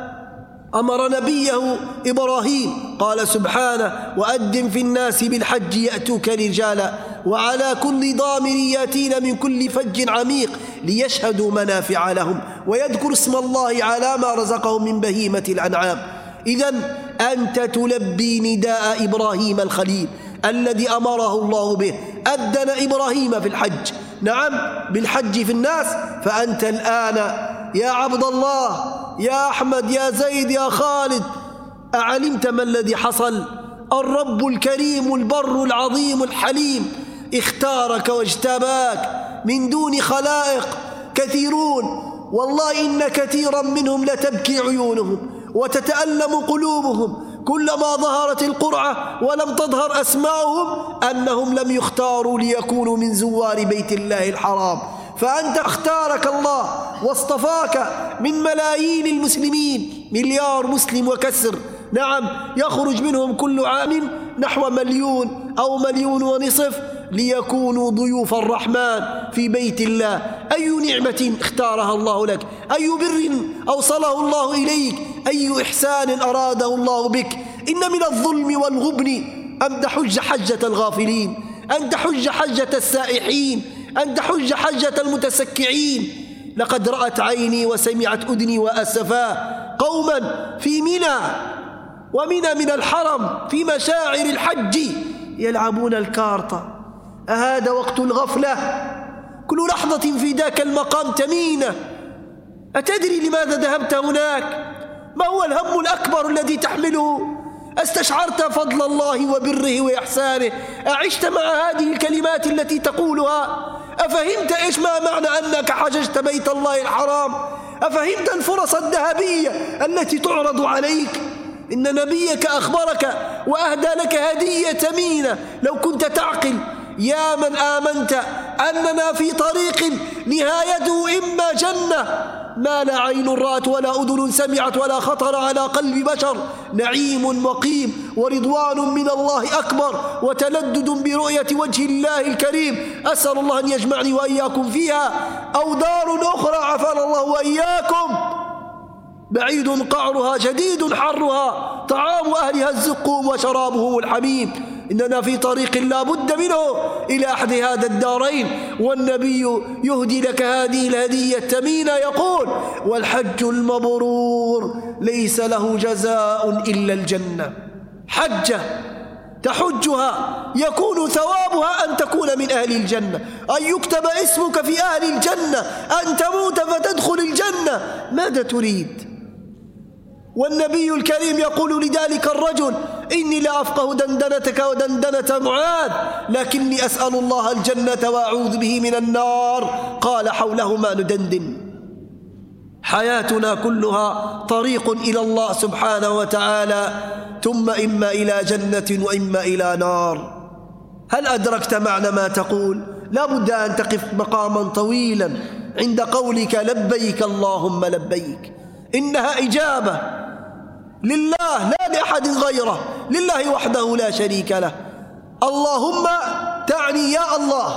أمر نبيه إبراهيم قال سبحانه وأذن في الناس بالحج يأتوك رجالا وعلى كل ضامر يأتين من كل فج عميق ليشهدوا منافع لهم ويذكر اسم الله على ما رزقهم من بهيمة الأنعام. إذن أنت تلبي نداء إبراهيم الخليل الذي أمره الله به. أذن إبراهيم في الحج، نعم بالحج في الناس، فأنت الآن يا عبد الله يا أحمد يا زيد يا خالد أعلمت ما الذي حصل؟ الرب الكريم البر العظيم الحليم اختارك واجتباك من دون خلائق كثيرون، والله إن كثيرا منهم لتبكي عيونهم وتتألم قلوبهم كلما ظهرت القرعة ولم تظهر أسماؤهم أنهم لم يختاروا ليكونوا من زوار بيت الله الحرام. فأنت اختارك الله واصطفاك من ملايين المسلمين، مليار مسلم وكسر، نعم يخرج منهم كل عام نحو 1,000,000 أو 1,500,000 ليكونوا ضيوف الرحمن في بيت الله. أي نعمة اختارها الله لك، أي بر أوصله الله إليك، أي إحسان أراده الله بك. إن من الظلم والغبن أن تحج حجة الغافلين، أن تحج حجة السائحين، أن تحج حجة المتسكعين. لقد رأت عيني وسمعت أذني وأسفا قوما في منى ومنى من الحرم في مشاعر الحج يلعبون الكارت. أهذا وقت الغفلة؟ كل لحظة في ذاك المقام تمينة. أتدري لماذا ذهبت هناك؟ ما هو الهم الأكبر الذي تحمله؟ استشعرت فضل الله وبره وإحسانه؟ أعشت مع هذه الكلمات التي تقولها؟ أفهمت إيش ما معنى أنك حججت بيت الله الحرام؟ أفهمت الفرص الذهبية التي تعرض عليك؟ إن نبيك أخبرك وأهدى لك هدية ثمينة لو كنت تعقل. يا من آمنت أننا في طريق نهايته إما جنة ما لا عين رأت ولا أذن سمعت ولا خطر على قلب بشر، نعيم مقيم ورضوان من الله أكبر وتلذذ برؤية وجه الله الكريم. أسأل الله أن يجمعني وإياكم فيها. أو دار أخرى عافانا الله وإياكم بعيد قعرها شديد حرها طعام أهلها الزقوم وشرابهم الحميم. إننا في طريق لا بد منه إلى أحد هذا الدارين، والنبي يهدي لك هذه الهدية الثمينة يقول والحج المبرور ليس له جزاء إلا الجنة. حجة تحجها يكون ثوابها أن تكون من أهل الجنة، أن يكتب اسمك في أهل الجنة، أن تموت فتدخل الجنة. ماذا تريد؟ والنبي الكريم يقول لذلك الرجل: إني لا أفقه دندنتك ودندنة معاذ، لكني أسأل الله الجنة وأعوذ به من النار. قال: حولهما ندندن. حياتنا كلها طريق إلى الله سبحانه وتعالى، ثم إما إلى جنة وإما إلى نار. هل أدركت معنى ما تقول؟ لا بد أن تقف مقاما طويلا عند قولك لبيك اللهم لبيك. إنها إجابة لله لا لأحد غيره، لله وحده لا شريك له. اللهم تعني يا الله،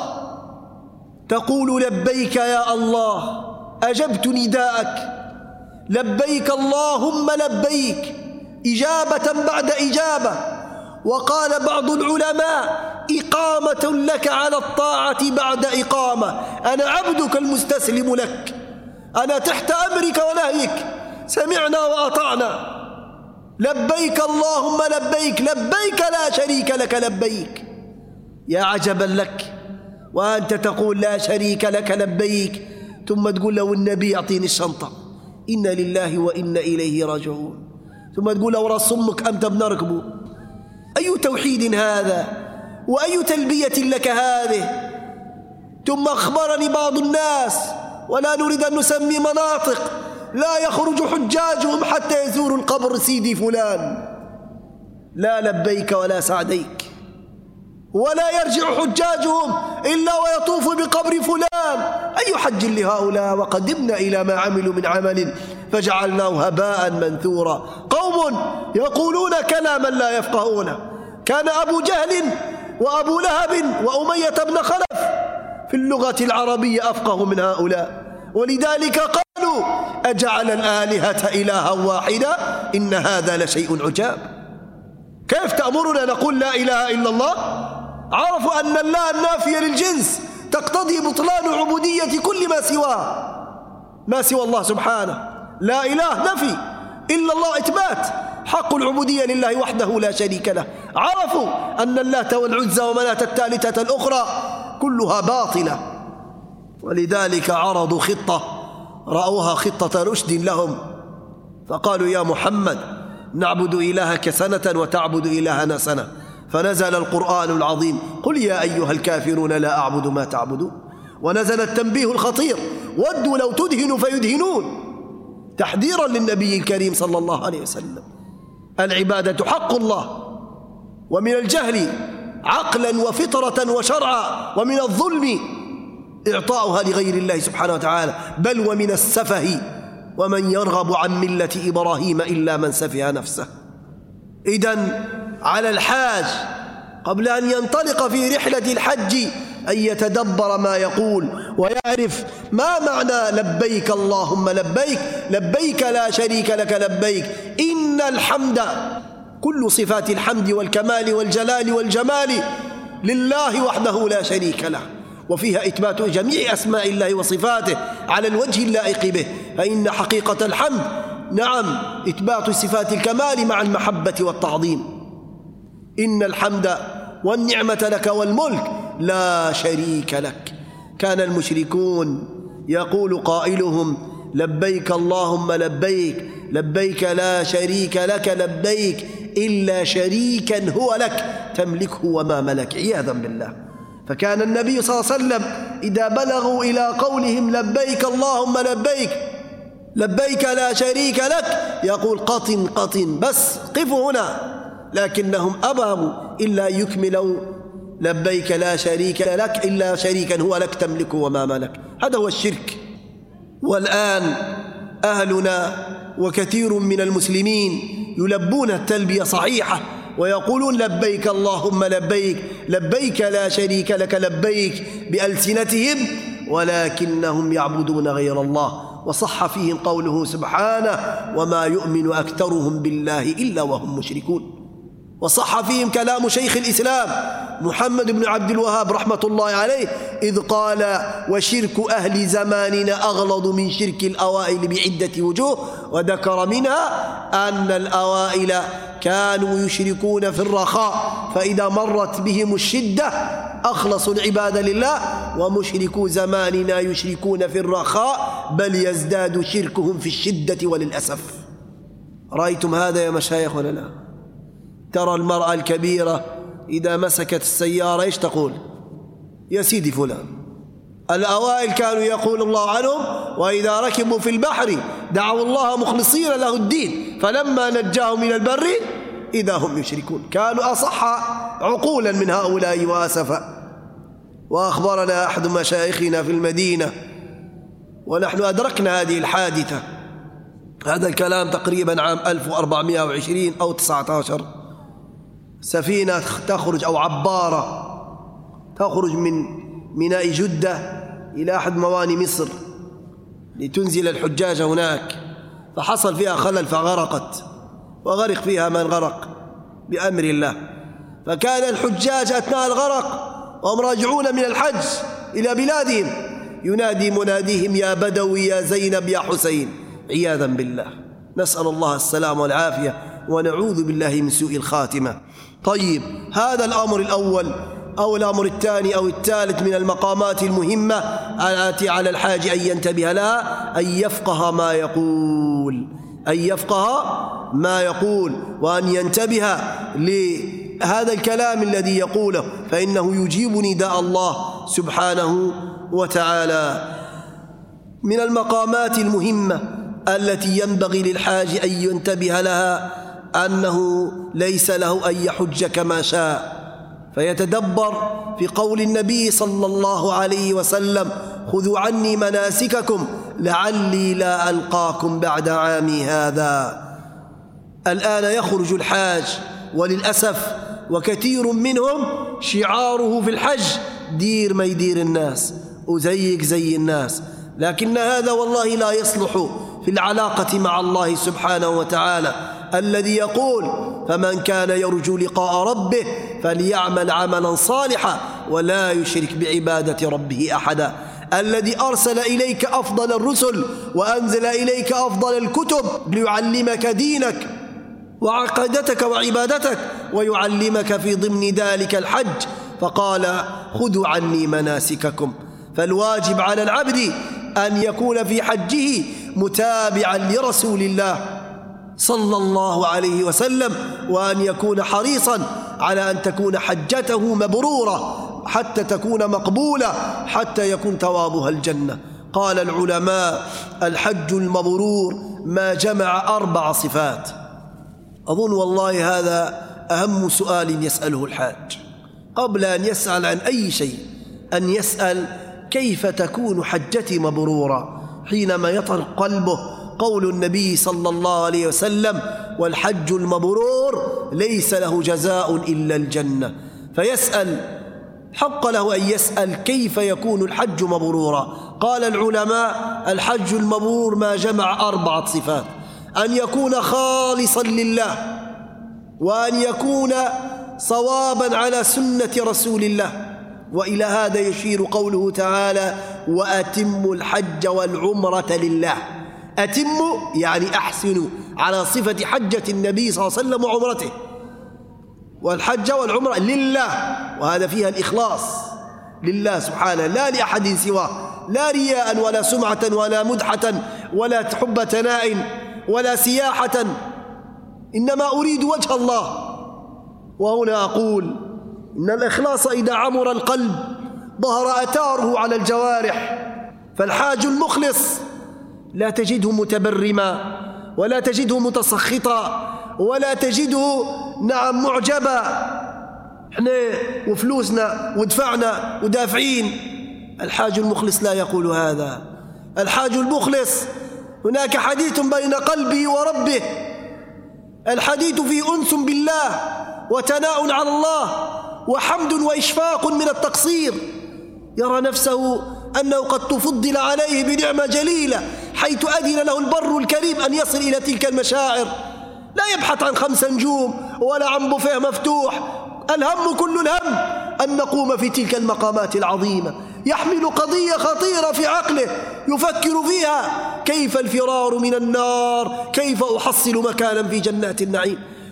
تقول لبيك يا الله، أجبت نداءك، لبيك اللهم لبيك، إجابة بعد إجابة. وقال بعض العلماء: إقامة لك على الطاعة بعد إقامة. أنا عبدك المستسلم لك، أنا تحت أمرك ونهيك، سمعنا وأطعنا. لبيك اللهم لبيك، لبيك لا شريك لك لبيك. يا عجبا لك وأنت تقول لا شريك لك لبيك، ثم تقول له النبي يعطيني الشنطة، إنا لله وإنا إليه راجعون، ثم تقول له راس أمك أنت بنركبه. أي توحيد هذا؟ وأي تلبية لك هذه؟ ثم أخبرني بعض الناس، ولا نريد أن نسمي مناطق، لا يخرج حجاجهم حتى يزوروا القبر سيدي فلان، لا لبيك ولا سعديك. ولا يرجع حجاجهم إلا ويطوف بقبر فلان. أي حج لهؤلاء؟ وقدمنا إلى ما عملوا من عمل فجعلناه هباء منثورا. قوم يقولون كلاما لا يفقهونه. كان أبو جهل وأبو لهب وأمية بن خلف في اللغة العربية أفقه من هؤلاء، ولذلك قالوا: أجعل الآلهة إلها واحدة إن هذا لشيء عجاب. كيف تأمرنا نقول لا إله إلا الله؟ عرفوا أن الله النافية للجنس تقتضي بطلان عبودية كل ما سوى الله سبحانه. لا إله نفي، إلا الله إثبات. حق العبودية لله وحده لا شريك له. عرفوا أن اللات والعزى ومناة الثالثة الأخرى كلها باطلة، ولذلك عرضوا خطة رأوها خطة رشد لهم، فقالوا: يا محمد نعبد إلهك سنة وتعبد إلهنا سنة. فنزل القرآن العظيم: قل يا أيها الكافرون لا أعبد ما تعبدون. ونزل التنبيه الخطير: ودوا لو تدهنوا فيدهنون، تحذيرا للنبي الكريم صلى الله عليه وسلم. العبادة حق الله، ومن الجهل عقلا وفطرة وشرعا، ومن الظلم إعطاؤها لغير الله سبحانه وتعالى، بل ومن السفه. ومن يرغب عن ملة إبراهيم إلا من سفه نفسه. إذن على الحاج قبل أن ينطلق في رحلة الحج أن يتدبر ما يقول ويعرف ما معنى لبيك اللهم لبيك، لبيك لا شريك لك لبيك. إن الحمد، كل صفات الحمد والكمال والجلال والجمال لله وحده لا شريك له، وفيها إثبات جميع أسماء الله وصفاته على الوجه اللائق به. فإن حقيقة الحمد نعم إثبات صفات الكمال مع المحبة والتعظيم. إن الحمد والنعمة لك والملك لا شريك لك. كان المشركون يقول قائلهم: لبيك اللهم لبيك، لبيك لا شريك لك لبيك، إلا شريكا هو لك تملكه وما ملك، عياذا بالله. فكان النبي صلى الله عليه وسلم إذا بلغوا إلى قولهم لبيك اللهم لبيك، لبيك لا شريك لك، يقول: قطن قطن، بس قفوا هنا. لكنهم أبوا إلا يكملوا لبيك لا شريك لك إلا شريكا هو لك تملكه وما ملك. هذا هو الشرك. والآن أهلنا وكثير من المسلمين يلبون التلبية صحيحة ويقولون لبيك اللهم لبيك، لبيك لا شريك لك لبيك بألسنتهم، ولكنهم يعبدون غير الله. وصح فيهم قوله سبحانه: وما يؤمن أكثرهم بالله إلا وهم مشركون. وصح فيهم كلام شيخ الإسلام محمد بن عبد الوهاب رحمة الله عليه إذ قال: وشرك أهل زماننا أغلظ من شرك الأوائل بعدة وجوه. وذكر منها أن الأوائل كانوا يشركون في الرخاء، فإذا مرت بهم الشدة أخلصوا العبادة لله، ومشركو زماننا يشركون في الرخاء بل يزداد شركهم في الشدة وللأسف. رأيتم هذا يا مشايخ ولا لا؟ ترى المرأة الكبيرة إذا مسكت السيارة إيش تقول؟ يا سيدي فلان. الأوائل كانوا يقول الله عنهم: وإذا ركبوا في البحر دعوا الله مخلصين له الدين فلما نجاهم إلى البر إذا هم يشركون. كانوا أصح عقولا من هؤلاء وأسفا. وأخبرنا أحد مشايخنا في المدينة ونحن أدركنا هذه الحادثة، هذا الكلام تقريبا عام 1420 أو 19، سفينة تخرج أو عبارة تخرج من ميناء جدة إلى أحد موانئ مصر لتنزل الحجاج هناك، فحصل فيها خلل فغرقت، وغرق فيها من غرق بأمر الله. فكان الحجاج أثناء الغرق وهم راجعون من الحج إلى بلادهم ينادي مناديهم: يا بدوي يا زينب يا حسين، عياذا بالله. نسأل الله السلام والعافية ونعوذ بالله من سوء الخاتمة. طيب، هذا الأمر الأول أو الأمر الثاني أو الثالث من المقامات المهمة التي على الحاج أن ينتبه لها، أن يفقه ما يقول، أن يفقه ما يقول، وأن ينتبه لهذا الكلام الذي يقوله، فإنه يجيب نداء الله سبحانه وتعالى. من المقامات المهمة التي ينبغي للحاج أن ينتبه لها أنه ليس له أن يحج كما شاء، فيتدبر في قول النبي صلى الله عليه وسلم: خذوا عني مناسككم لعلي لا ألقاكم بعد عامي هذا. الآن يخرج الحاج وللأسف وكثير منهم شعاره في الحج دير ما يدير الناس وزيك زي الناس، لكن هذا والله لا يصلح في العلاقة مع الله سبحانه وتعالى الذي يقول: فمن كان يرجو لقاء ربه فليعمل عملا صالحا ولا يشرك بعبادة ربه أحدا، الذي أرسل إليك أفضل الرسل وأنزل إليك أفضل الكتب ليعلمك دينك وعقيدتك وعبادتك ويعلمك في ضمن ذلك الحج، فقال: خذوا عني مناسككم. فالواجب على العبد أن يكون في حجه متابعا لرسول الله صلى الله عليه وسلم، وأن يكون حريصا على أن تكون حجته مبرورة حتى تكون مقبولة، حتى يكون ثوابها الجنة. قال العلماء: الحج المبرور ما جمع 4 صفات. أظن والله هذا أهم سؤال يسأله الحاج قبل أن يسأل عن أي شيء، أن يسأل: كيف تكون حجتي مبرورة؟ حينما يطرق قلبه قول النبي صلى الله عليه وسلم: والحج المبرور ليس له جزاء إلا الجنة. فيسأل، حق له أن يسأل كيف يكون الحج مبرورا. قال العلماء: الحج المبرور ما جمع 4 صفات: أن يكون خالصا لله، وأن يكون صوابا على سنة رسول الله. وإلى هذا يشير قوله تعالى: وأتموا الحج والعمرة لله. أتموا يعني أحسنوا على صفة حجة النبي صلى الله عليه وسلم وعمرته، والحج والعمرة لله، وهذا فيها الإخلاص لله سبحانه لا لأحد سواه، لا رياء ولا سمعة ولا مدحة ولا حب ثناء ولا سياحة، إنما أريد وجه الله. وهنا أقول إن الإخلاص إذا عمر القلب ظهر أثاره على الجوارح. فالحاج المخلص لا تجده متبرما، ولا تجده متسخطا، ولا تجده معجبا، احنا وفلوسنا ودفعنا ودافعين. الحاج المخلص لا يقول هذا. الحاج المخلص هناك حديث بين قلبه وربه، الحديث فيه أنس بالله وثناء على الله وحمد وإشفاق من التقصير، يرى نفسه أنه قد تفضل عليه بنعمة جليلة حيث أذن له البر الكريم أن يصل إلى تلك المشاعر، لا يبحث عن 5 نجوم ولا عن بوفيه مفتوح. الهم كل الهم أن نقوم في تلك المقامات العظيمة. يحمل قضية خطيرة في عقله يفكر فيها: كيف الفرار من النار؟ كيف أحصل مكانا في جنات النعيم؟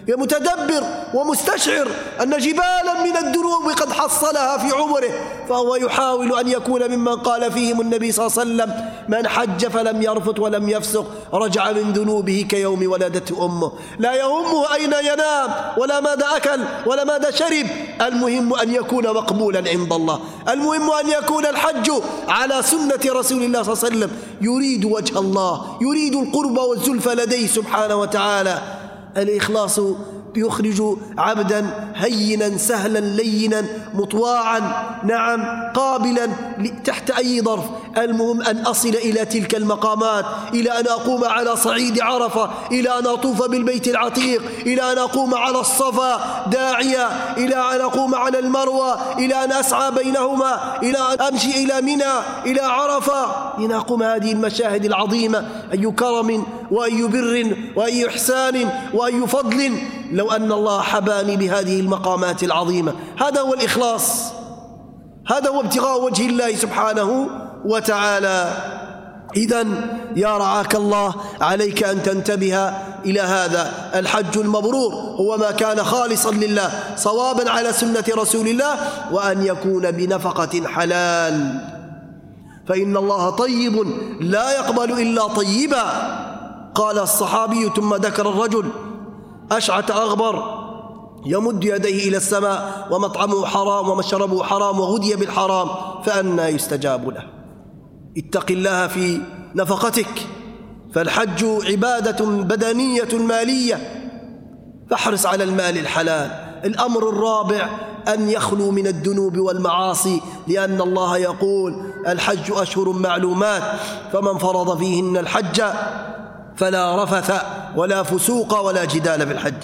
متدبر ومستشعر أن جبالا من الذنوب قد حصلها في عمره، فهو يحاول أن يكون ممن قال فيهم النبي صلى الله عليه وسلم: من حج فلم يرفث ولم يفسق رجع من ذنوبه كيوم ولدته أمه. لا يهمه أين ينام ولا ماذا أكل ولا ماذا شرب، المهم أن يكون مقبولا عند الله، المهم أن يكون الحج على سنة رسول الله صلى الله عليه وسلم، يريد وجه الله، يريد القرب والزلفى لديه سبحانه وتعالى. الإخلاص يخرج عبدا هينا سهلا لينا مطواعا، نعم، قابلا تحت أي ظرف. المهم أن أصل إلى تلك المقامات، إلى أن أقوم على صعيد عرفة، إلى أن أطوف بالبيت العتيق، إلى أن أقوم على الصفا داعية، إلى أن أقوم على المروة، إلى أن أسعى بينهما، إلى أن أمشي إلى منى، إلى عرفة، إلى أقوم هذه المشاهد العظيمة. أي كرم وأي بر وأي إحسان وأي فضل لو أن الله حباني بهذه المقامات العظيمة. هذا هو الإخلاص، هذا هو ابتغاء وجه الله سبحانه وتعالى. إذن يا رعاك الله عليك أن تنتبه إلى هذا. الحج المبرور هو ما كان خالصا لله صوابا على سنة رسول الله، وأن يكون بنفقة حلال، فإن الله طيب لا يقبل إلا طيبا. قال الصحابي ثم ذكر الرجل أشعث أغبر يمد يديه إلى السماء ومطعمه حرام ومشربه حرام وغذي بالحرام، فأنى يستجاب له. اتق الله في نفقتك، فالحج عبادة بدنية مالية، فاحرص على المال الحلال. الأمر الرابع أن يخلو من الذنوب والمعاصي، لأن الله يقول: الحج أشهر معلومات، فمن فرض فيهن الحج فلا رفث ولا فسوق ولا جدال في الحج.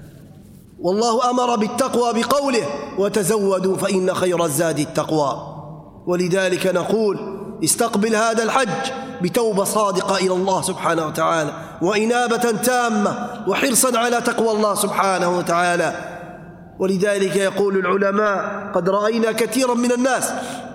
والله أمر بالتقوى بقوله: وتزودوا فإن خير الزاد التقوى. ولذلك نقول: استقبل هذا الحج بتوبة صادقة إلى الله سبحانه وتعالى، وإنابة تامة، وحرصا على تقوى الله سبحانه وتعالى. ولذلك يقول العلماء: قد رأينا كثيرا من الناس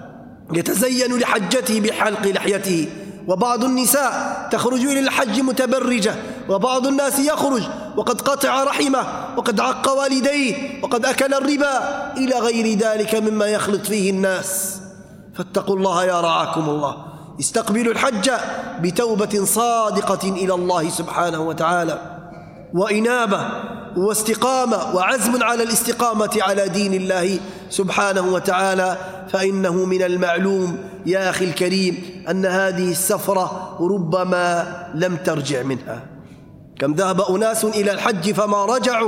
يتزين لحجته بحلق لحيته، وبعض النساء تخرج إلى الحج متبرجة، وبعض الناس يخرج وقد قطع رحمه وقد عق والديه وقد أكل الربا إلى غير ذلك مما يخلط فيه الناس. فاتقوا الله يا رعاكم الله. استقبلوا الحج بتوبة صادقة إلى الله سبحانه وتعالى، وإنابة واستقامة وعزم على الاستقامة على دين الله سبحانه وتعالى. فإنه من المعلوم يا أخي الكريم أن هذه السفرة ربما لم ترجع منها. كم ذهب أناس إلى الحج فما رجعوا،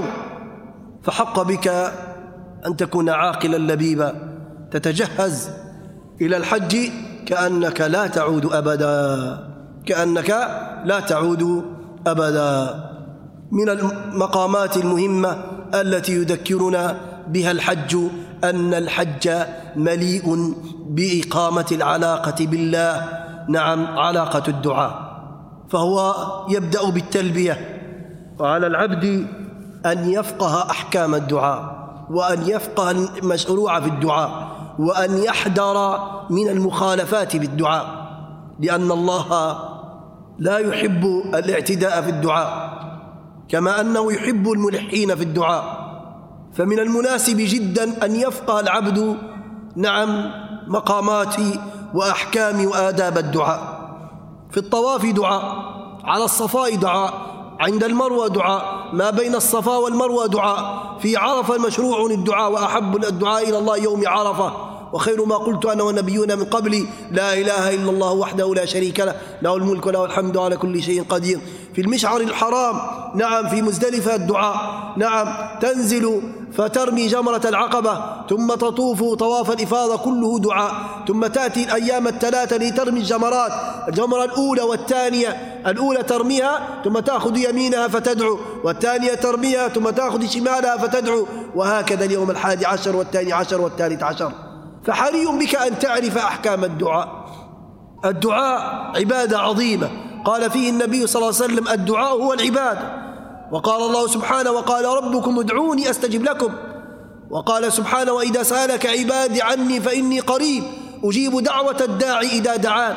فحق بك أن تكون عاقلا لبيبا، تتجهز إلى الحج كأنك لا تعود أبدا، كأنك لا تعود أبدا. من المقامات المهمة التي يذكرنا بها الحج أن الحج مليء بإقامة العلاقة بالله، نعم، علاقة الدعاء. فهو يبدأ بالتلبية، وعلى العبد أن يفقه أحكام الدعاء، وأن يفقه المشروع في الدعاء، وأن يحذر من المخالفات بالدعاء، لأن الله لا يحب الاعتداء في الدعاء، كما أنه يحب الملحين في الدعاء. فمن المناسب جدا أن يفقه العبد، نعم، مقامات وأحكام وآداب الدعاء. في الطواف دعاء، على الصفاء دعاء، عند المروة دعاء، ما بين الصفا والمروة دعاء، في عرفة مشروع الدعاء، وأحب الدعاء إلى الله يوم عرفة. وخير ما قلت أنا والنبيون من قبلي: لا إله إلا الله وحده لا شريك له، له الملك وله الحمد على كل شيء قدير. في المشعر الحرام، نعم، في مزدلفة الدعاء، نعم، تنزل فترمي جمرة العقبة ثم تطوف طواف الإفاضة، كله دعاء. ثم تأتي الأيام الثلاثة لترمي الجمرات، الجمرة الأولى والثانية. الأولى ترميها ثم تأخذ يمينها فتدعو، والثانية ترميها ثم تأخذ شمالها فتدعو، وهكذا اليوم 11 والثاني عشر والثالث عشر. فحري بك أن تعرف أحكام الدعاء. الدعاء عبادة عظيمة، قال فيه النبي صلى الله عليه وسلم: الدعاء هو العبادة. وقال الله سبحانه: وقال ربكم ادعوني أستجب لكم. وقال سبحانه: وإذا سألك عبادي عني فإني قريب أجيب دعوة الداعي إذا دعان.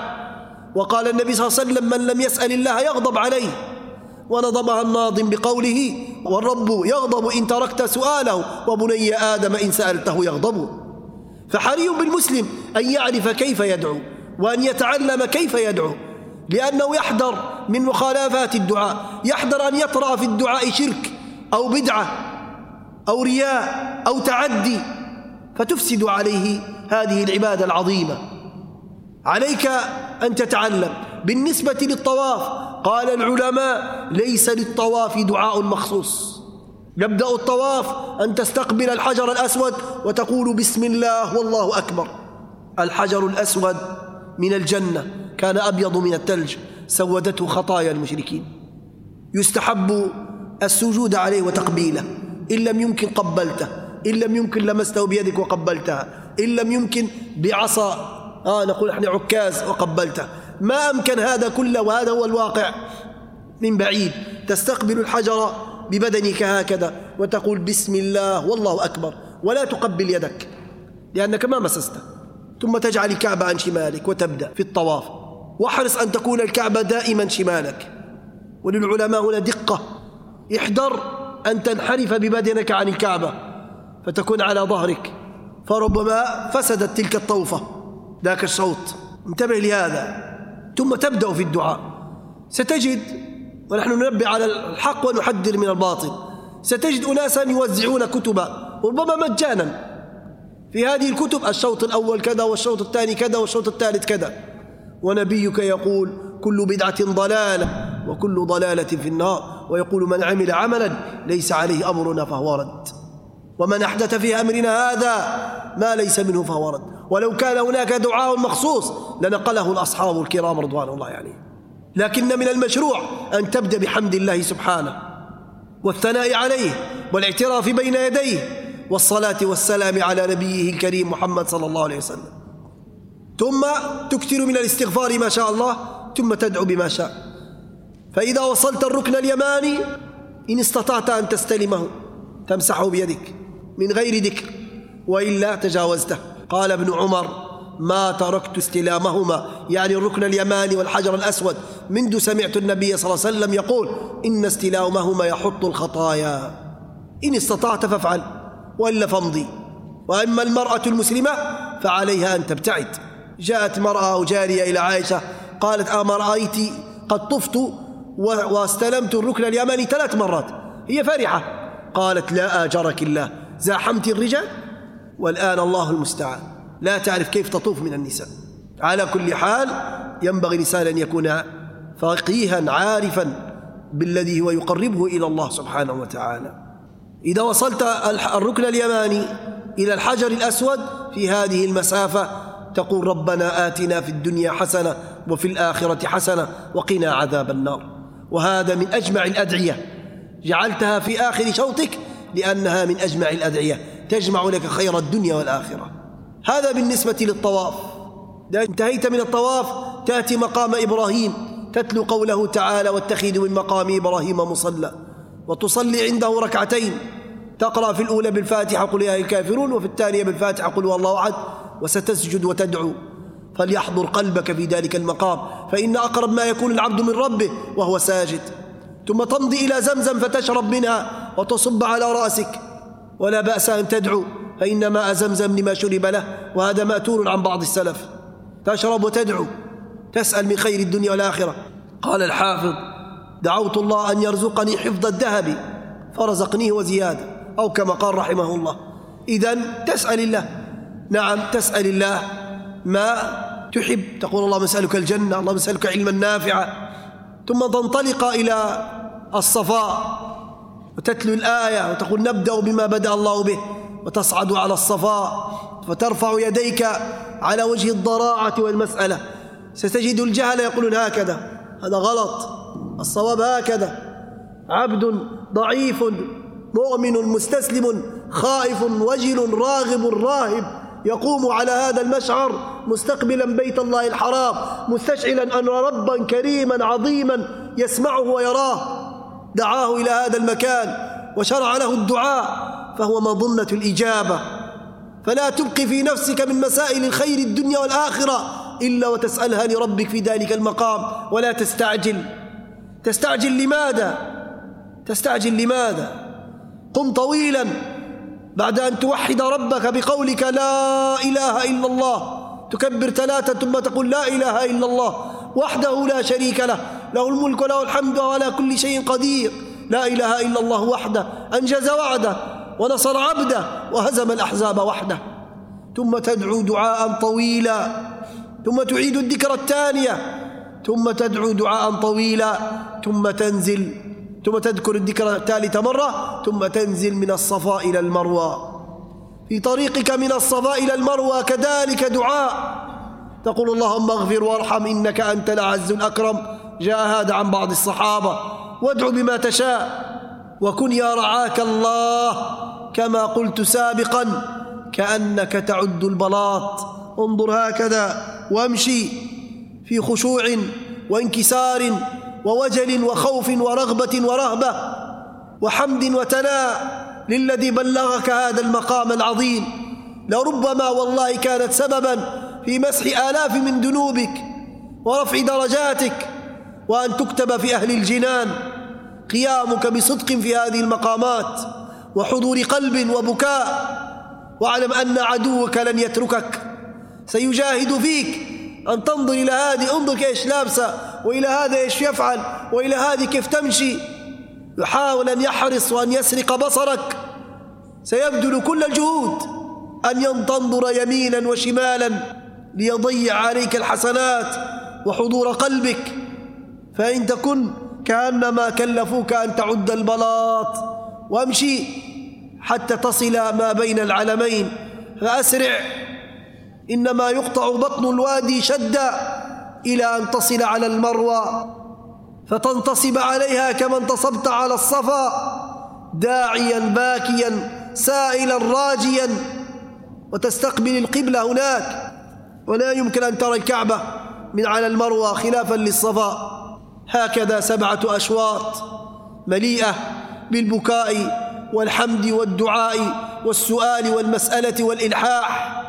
وقال النبي صلى الله عليه وسلم: من لم يسأل الله يغضب عليه. ونظمها الناظم بقوله: والرب يغضب إن تركت سؤاله، وبني آدم إن سألته يغضب. فحري بالمسلم أن يعرف كيف يدعو، وأن يتعلم كيف يدعو، لأنه يحذر من مخالفات الدعاء، يحذر أن يطرأ في الدعاء شرك أو بدعة أو رياء أو تعدي فتفسد عليه هذه العبادة العظيمة. عليك أن تتعلم. بالنسبة للطواف قال العلماء ليس للطواف دعاء مخصوص. يبدأ الطواف أن تستقبل الحجر الأسود وتقول بسم الله والله أكبر. الحجر الأسود من الجنة كان أبيض من الثلج سودته خطايا المشركين. يستحب السجود عليه وتقبيله، إن لم يمكن قبلته، إن لم يمكن لمسته بيدك وقبلتها، إن لم يمكن بعصا نقول احنا عكاز وقبلته. ما أمكن هذا كله، وهذا هو الواقع، من بعيد تستقبل الحجر ببدنك هكذا وتقول بسم الله والله أكبر، ولا تقبل يدك لأنك ما مسسته، ثم تجعل الكعبة عن شمالك وتبدأ في الطواف. واحرص أن تكون الكعبة دائما شمالك. وللعلماء هنا دقة، احذر أن تنحرف ببدنك عن الكعبة فتكون على ظهرك، فربما فسدت تلك الطوفة ذاك الشوط. انتبه لهذا. ثم تبدأ في الدعاء. ستجد، ونحن ننبه على الحق ونحذر من الباطل، ستجد أناسا يوزعون كتبا ربما مجانا، في هذه الكتب الشوط الأول كذا والشوط الثاني كذا والشوط الثالث كذا، ونبيك يقول كل بدعة ضلالة وكل ضلالة في النار، ويقول من عمل عملا ليس عليه أمرنا فهو رد، ومن أحدث في أمرنا هذا ما ليس منه فهو رد. ولو كان هناك دعاء مخصوص لنقله الأصحاب الكرام رضوان الله عليهم. لكن من المشروع أن تبدأ بحمد الله سبحانه والثناء عليه والاعتراف بين يديه والصلاة والسلام على نبيه الكريم محمد صلى الله عليه وسلم، ثم تكثر من الاستغفار ما شاء الله، ثم تدعو بما شاء. فإذا وصلت الركن اليماني إن استطعت أن تستلمه تمسحه بيدك من غير ذكر، وإلا تجاوزته. قال ابن عمر ما تركت استلامهما، يعني الركن اليماني والحجر الأسود، منذ سمعت النبي صلى الله عليه وسلم يقول إن استلامهما يحط الخطايا. إن استطعت فافعل وإلا فامضي. وأما المرأة المسلمة فعليها أن تبتعد. جاءت مرأة أو جارية إلى عائشة قالت أما رأيت قد طفت واستلمت الركن اليماني 3 مرات. هي فرحة. قالت لا آجرك الله، زاحمت الرجال والآن الله المستعان لا تعرف كيف تطوف من النساء. على كل حال ينبغي الإنسان أن يكون فقيها عارفا بالذي هو يقربه إلى الله سبحانه وتعالى. إذا وصلت الركن اليماني إلى الحجر الأسود في هذه المسافة تقول ربنا آتنا في الدنيا حسنة وفي الآخرة حسنة وقنا عذاب النار. وهذا من أجمع الأدعية، جعلتها في آخر شوطك لأنها من أجمع الأدعية تجمع لك خير الدنيا والآخرة. هذا بالنسبة للطواف. إذا انتهيت من الطواف تأتي مقام إبراهيم، تتلو قوله تعالى واتخذوا من مقام إبراهيم مصلى، وتصلي عنده ركعتين، تقرأ في الأولى بالفاتحة قل يا أيها الكافرون، وفي الثانية بالفاتحة قل هو الله أحد، وستسجد وتدعو. فليحضر قلبك في ذلك المقام، فإن أقرب ما يكون العبد من ربه وهو ساجد. ثم تمضي إلى زمزم فتشرب منها وتصب على رأسك، ولا بأس أن تدعو، فإن ماء زمزم لما شرب له، وهذا مأثور عن بعض السلف. تشرب وتدعو، تسأل من خير الدنيا والآخرة. قال الحافظ دعوت الله أن يرزقني حفظ الذهب فرزقنيه وزيادة، أو كما قال رحمه الله. إذن تسأل الله، نعم تسأل الله ما تحب، تقول اللهم اسألك الجنة، اللهم اسألك علما نافعا، ثم تنطلق إلى الصفاء وتتلو الآية وتقول نبدأ بما بدأ الله به، وتصعد على الصفاء فترفع يديك على وجه الضراعة والمسألة. ستجد الجهل يقولون هكذا، هذا غلط، الصواب هكذا. عبد ضعيف مؤمن مستسلم خائف وجل راغب راهب يقوم على هذا المشعر مستقبلا بيت الله الحرام مستشعلا أن ربا كريما عظيما يسمعه ويراه دعاه إلى هذا المكان وشرع له الدعاء، فهو مظنة الإجابة. فلا تبقي في نفسك من مسائل الخير الدنيا والآخرة إلا وتسألها لربك في ذلك المقام، ولا تستعجل. تستعجل لماذا؟ تستعجل لماذا؟ قم طويلا بعد أن توحد ربك بقولك لا إله إلا الله، تكبر 3 ثم تقول لا إله إلا الله وحده لا شريك له، له الملك وله الحمد وعلى كل شيء قدير. لا إله إلا الله وحده أنجز وعده ونصر عبده وهزم الأحزاب وحده. ثم تدعو دعاء طويلا، ثم تعيد الذكر الثانية، ثم تدعو دعاء طويلا، ثم تنزل، ثم تذكر الذكر الثالث مرة، ثم تنزل من الصفا إلى المروة. في طريقك من الصفا إلى المروة كذلك دعاء، تقول اللهم اغفر وارحم إنك أنت الأعز الأكرم، جاء هذا عن بعض الصحابة. وادعو بما تشاء وكن يا رعاك الله كما قلت سابقا كأنك تعد البلاط. انظر هكذا وامشي في خشوع وانكسار ووجل وخوف ورغبة ورهبة وحمد وثناء للذي بلغك هذا المقام العظيم. لربما والله كانت سببا في مسح آلاف من ذنوبك ورفع درجاتك وأن تكتب في أهل الجنان. قيامك بصدق في هذه المقامات وحضور قلب وبكاء، واعلم أن عدوك لن يتركك، سيجاهد فيك أن تنظر إلى هذه، انظر كيف لابسة، وإلى هذا ايش يفعل، وإلى هذه كيف تمشي، يحاول أن يحرص وأن يسرق بصرك، سيبذل كل الجهود أن تنظر يمينا وشمالا ليضيع عليك الحسنات وحضور قلبك. فإن تكن كأنما كلفوك أن تعد البلاط وامشي حتى تصل ما بين العلمين، فأسرع، إنما يقطع بطن الوادي شدا إلى أن تصل على المروة فتنتصب عليها كما انتصبت على الصفا، داعيا باكيا سائلا راجيا، وتستقبل القبلة هناك، ولا يمكن أن ترى الكعبة من على المروة خلافا للصفا. هكذا 7 أشواط مليئة بالبكاء والحمد والدعاء والسؤال والمسألة والإلحاح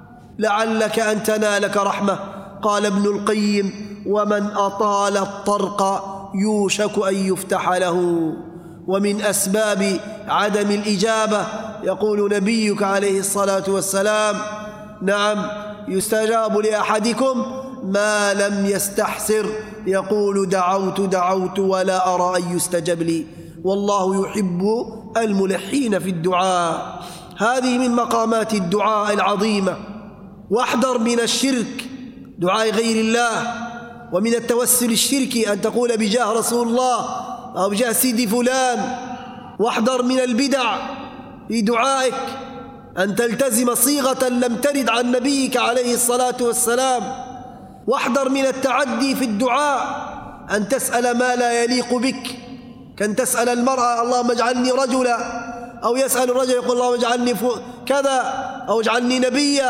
لعلك أن تنالك رحمة. قال ابن القيم: ومن أطال الطرق يوشك أن يفتح له. ومن أسباب عدم الإجابة يقول نبيك عليه الصلاة والسلام: نعم يستجاب لأحدكم ما لم يستحسر، يقول دعوت ولا أرى أن يستجب لي، والله يحب الملحين في الدعاء. هذه من مقامات الدعاء العظيمة. واحذر من الشرك، دعاء غير الله، ومن التوسل الشركي أن تقول بجاه رسول الله أو بجاه سيدي فلان. واحذر من البدع في دعائك، أن تلتزم صيغة لم ترد عن نبيك عليه الصلاة والسلام. واحذر من التعدي في الدعاء، أن تسأل ما لا يليق بك، كان تسأل المرأة اللهم اجعلني رجلا، أو يسأل الرجل يقول اللهم اجعلني كذا أو اجعلني نبيا،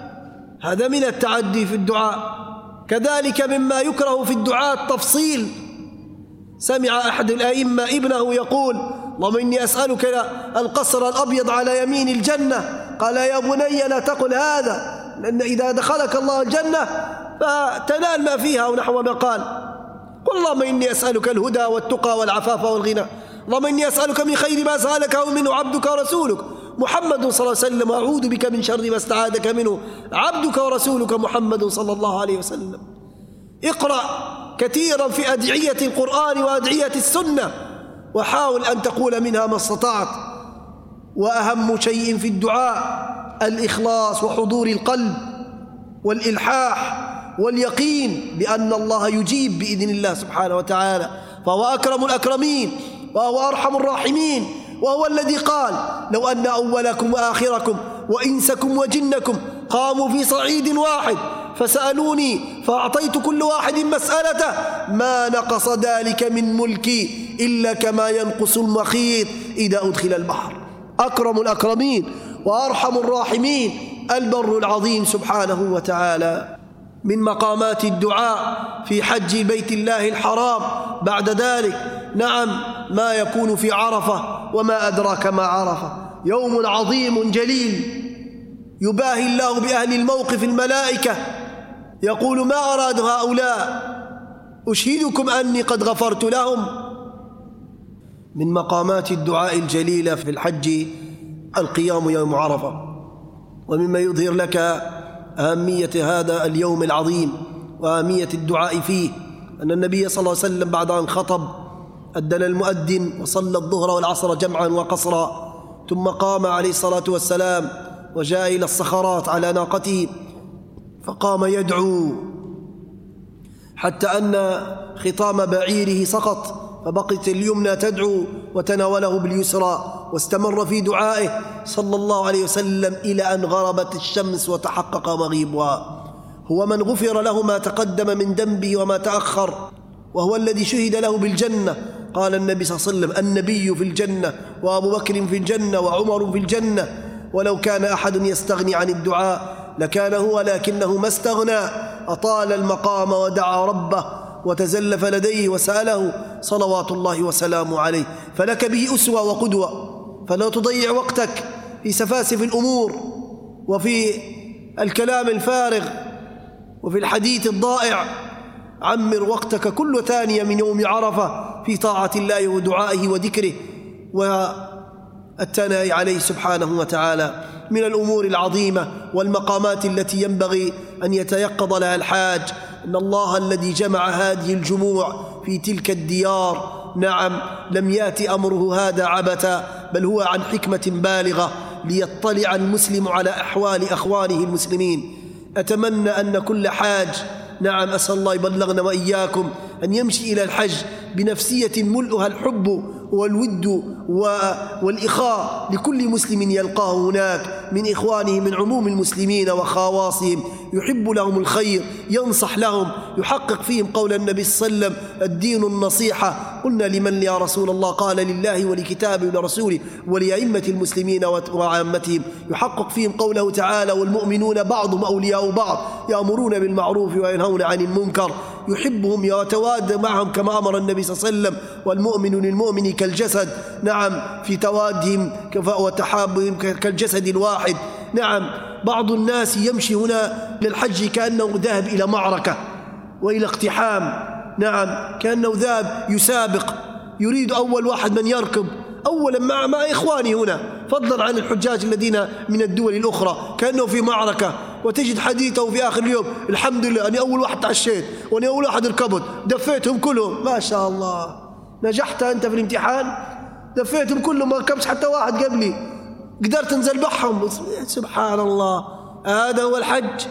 هذا من التعدي في الدعاء. كذلك مما يكره في الدعاء التفصيل. سمع أحد الأئمة ابنه يقول اللهم إني أسألك القصر الأبيض على يمين الجنة، قال يا بني لا تقل هذا، لأن إذا دخلك الله الجنة فتنال ما فيها ونحو ما قال. قل اللهم إني أسألك الهدى والتقى والعفاف والغنى، اللهم إني أسألك من خير ما سألك منه عبدك ورسولك محمد صلى الله عليه وسلم، وأعوذ بك من شر ما استعاذك منه عبدك ورسولك محمد صلى الله عليه وسلم. اقرأ كثيرا في أدعية القرآن وأدعية السنة، وحاول أن تقول منها ما استطعت. وأهم شيء في الدعاء الإخلاص وحضور القلب والإلحاح واليقين بأن الله يجيب بإذن الله سبحانه وتعالى، فهو أكرم الأكرمين وهو أرحم الراحمين، وهو الذي قال لو أن أولكم وآخركم وإنسكم وجنكم قاموا في صعيد واحد فسألوني فأعطيت كل واحد مسألته ما نقص ذلك من ملكي إلا كما ينقص المخيط إذا أدخل البحر. أكرم الأكرمين وأرحم الراحمين البر العظيم سبحانه وتعالى. من مقامات الدعاء في حج بيت الله الحرام بعد ذلك نعم ما يكون في عرفة، وما أدراك ما عرفة، يوم عظيم جليل يباهي الله بأهل الموقف الملائكة، يقول ما أراد هؤلاء؟ أشهدكم أني قد غفرت لهم. من مقامات الدعاء الجليلة في الحج القيام يوم عرفة. ومما يظهر لك أهمية هذا اليوم العظيم وأهمية الدعاء فيه أن النبي صلى الله عليه وسلم بعد أن خطب أذن المؤذن وصلى الظهر والعصر جمعا وقصرا، ثم قام عليه الصلاة والسلام وجاء إلى الصخرات على ناقته فقام يدعو حتى أن خطام بعيره سقط، فبقيت اليمنى تدعو وتناوله باليسرى، واستمر في دعائه صلى الله عليه وسلم إلى أن غربت الشمس وتحقق مغيبها. هو من غفر له ما تقدم من ذنبه وما تأخر، وهو الذي شهد له بالجنة. قال النبي صلى الله عليه وسلم: النبي في الجنة، وأبو بكر في الجنة، وعمر في الجنة. ولو كان أحد يستغني عن الدعاء لكان هو، لكنه ما استغنى، أطال المقام ودعا ربه وتزلف لديه وسأله صلوات الله وسلامه عليه. فلك به أسوة وقدوة، فلا تضيع وقتك في سفاسف الأمور وفي الكلام الفارغ وفي الحديث الضائع. عمر وقتك كل ثانية من يوم عرفة في طاعة الله ودعائه وذكره والثناء عليه سبحانه وتعالى. من الأمور العظيمة والمقامات التي ينبغي أن يتيقظ لها الحاج أن الله الذي جمع هذه الجموع في تلك الديار، نعم، لم يأتي أمره هذا عبثا، بل هو عن حكمة بالغة ليطلع المسلم على أحوال أخوانه المسلمين. أتمنى أن كل حاج، نعم، أسأل الله يبلغنا وإياكم، أن يمشي إلى الحج بنفسية ملؤها الحب والود والإخاء لكل مسلم يلقاه هناك من إخوانه من عموم المسلمين وخواصهم، يحب لهم الخير، ينصح لهم، يحقق فيهم قول النبي صلى الله عليه وسلم: الدين النصيحة. قلنا: لمن يا رسول الله؟ قال: لله ولكتابه ولرسوله ولأئمة المسلمين وعامتهم. يحقق فيهم قوله تعالى: والمؤمنون بعضهم أولياء بعض يأمرون بالمعروف وينهون عن المنكر. يحبهم ويتواد معهم كما أمر النبي صلى الله عليه وسلم: والمؤمن للمؤمن كالجسد، نعم، في توادهم وتحابهم كالجسد الواحد. نعم، بعض الناس يمشي هنا للحج كأنه ذاهب إلى معركة وإلى اقتحام، نعم، كأنه ذاهب يسابق، يريد أول واحد من يركب أولا مع إخواني هنا، فضلا عن الحجاج الذين من الدول الأخرى، كأنه في معركة. وتجد حديثه في آخر اليوم: الحمد لله أني أول واحد تعشيت وأني أول واحد ركبت، دفيتهم كلهم. ما شاء الله، نجحت أنت في الامتحان، دفيتهم كلهم، ما ركبش حتى واحد قبلي، قدرت نزلبحهم. سبحان الله، هذا هو الحج؟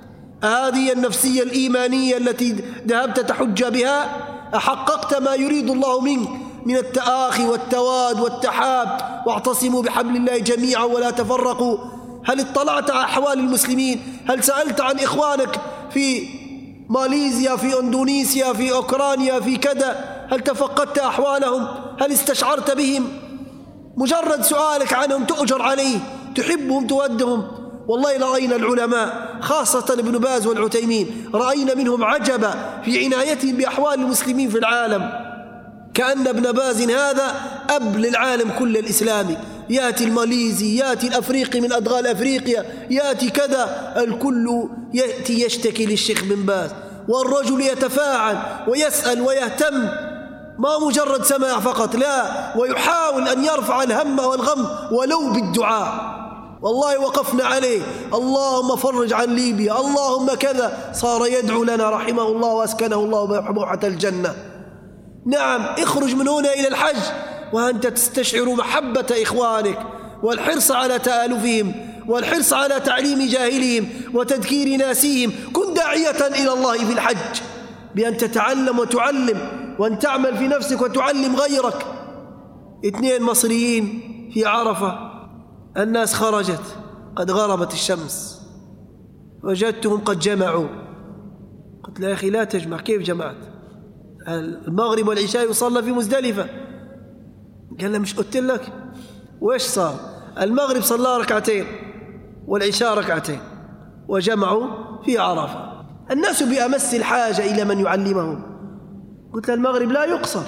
هذه النفسية الإيمانية التي ذهبت تحج بها؟ أحققت ما يريد الله منك من التآخي والتواد والتحاب؟ واعتصموا بحبل الله جميعا ولا تفرقوا. هل اطلعت على أحوال المسلمين؟ هل سألت عن إخوانك في ماليزيا، في أندونيسيا، في أوكرانيا، في كذا؟ هل تفقدت أحوالهم؟ هل استشعرت بهم؟ مجرد سؤالك عنهم تؤجر عليه، تحبهم تودهم. والله رأينا العلماء خاصة ابن باز والعثيمين، رأينا منهم عجبا في عنايتهم بأحوال المسلمين في العالم، كأن ابن باز هذا أب للعالم كل الإسلامي. يأتي الماليزي، يأتي الأفريقي من أدغال أفريقيا، يأتي كذا، الكل يأتي يشتكي للشيخ بن باز، والرجل يتفاعل ويسأل ويهتم، ما مجرد سماع فقط، لا، ويحاول أن يرفع الهم والغم ولو بالدعاء. والله وقفنا عليه: اللهم فرج عن ليبيا، اللهم كذا، صار يدعو لنا رحمه الله وأسكنه الله بحبوحة الجنة. نعم، اخرج من هنا إلى الحج وأنت تستشعر محبة إخوانك والحرص على تآلفهم والحرص على تعليم جاهلهم وتذكير ناسيهم. كن داعية إلى الله في الحج بأن تتعلم وتعلم، وأن تعمل في نفسك وتعلم غيرك. 2 مصريين في عرفة، الناس خرجت، قد غربت الشمس، وجدتهم قد جمعوا. قلت له: يا أخي لا تجمع. كيف جمعت؟ المغرب والعشاء يصلى في مزدلفة. قال له: مش قلت لك؟ وإيش صار؟ المغرب صلى ركعتين والعشاء ركعتين، وجمعوا في عرفة. الناس بأمس الحاجة إلى من يعلمهم. قلت له: المغرب لا يقصر.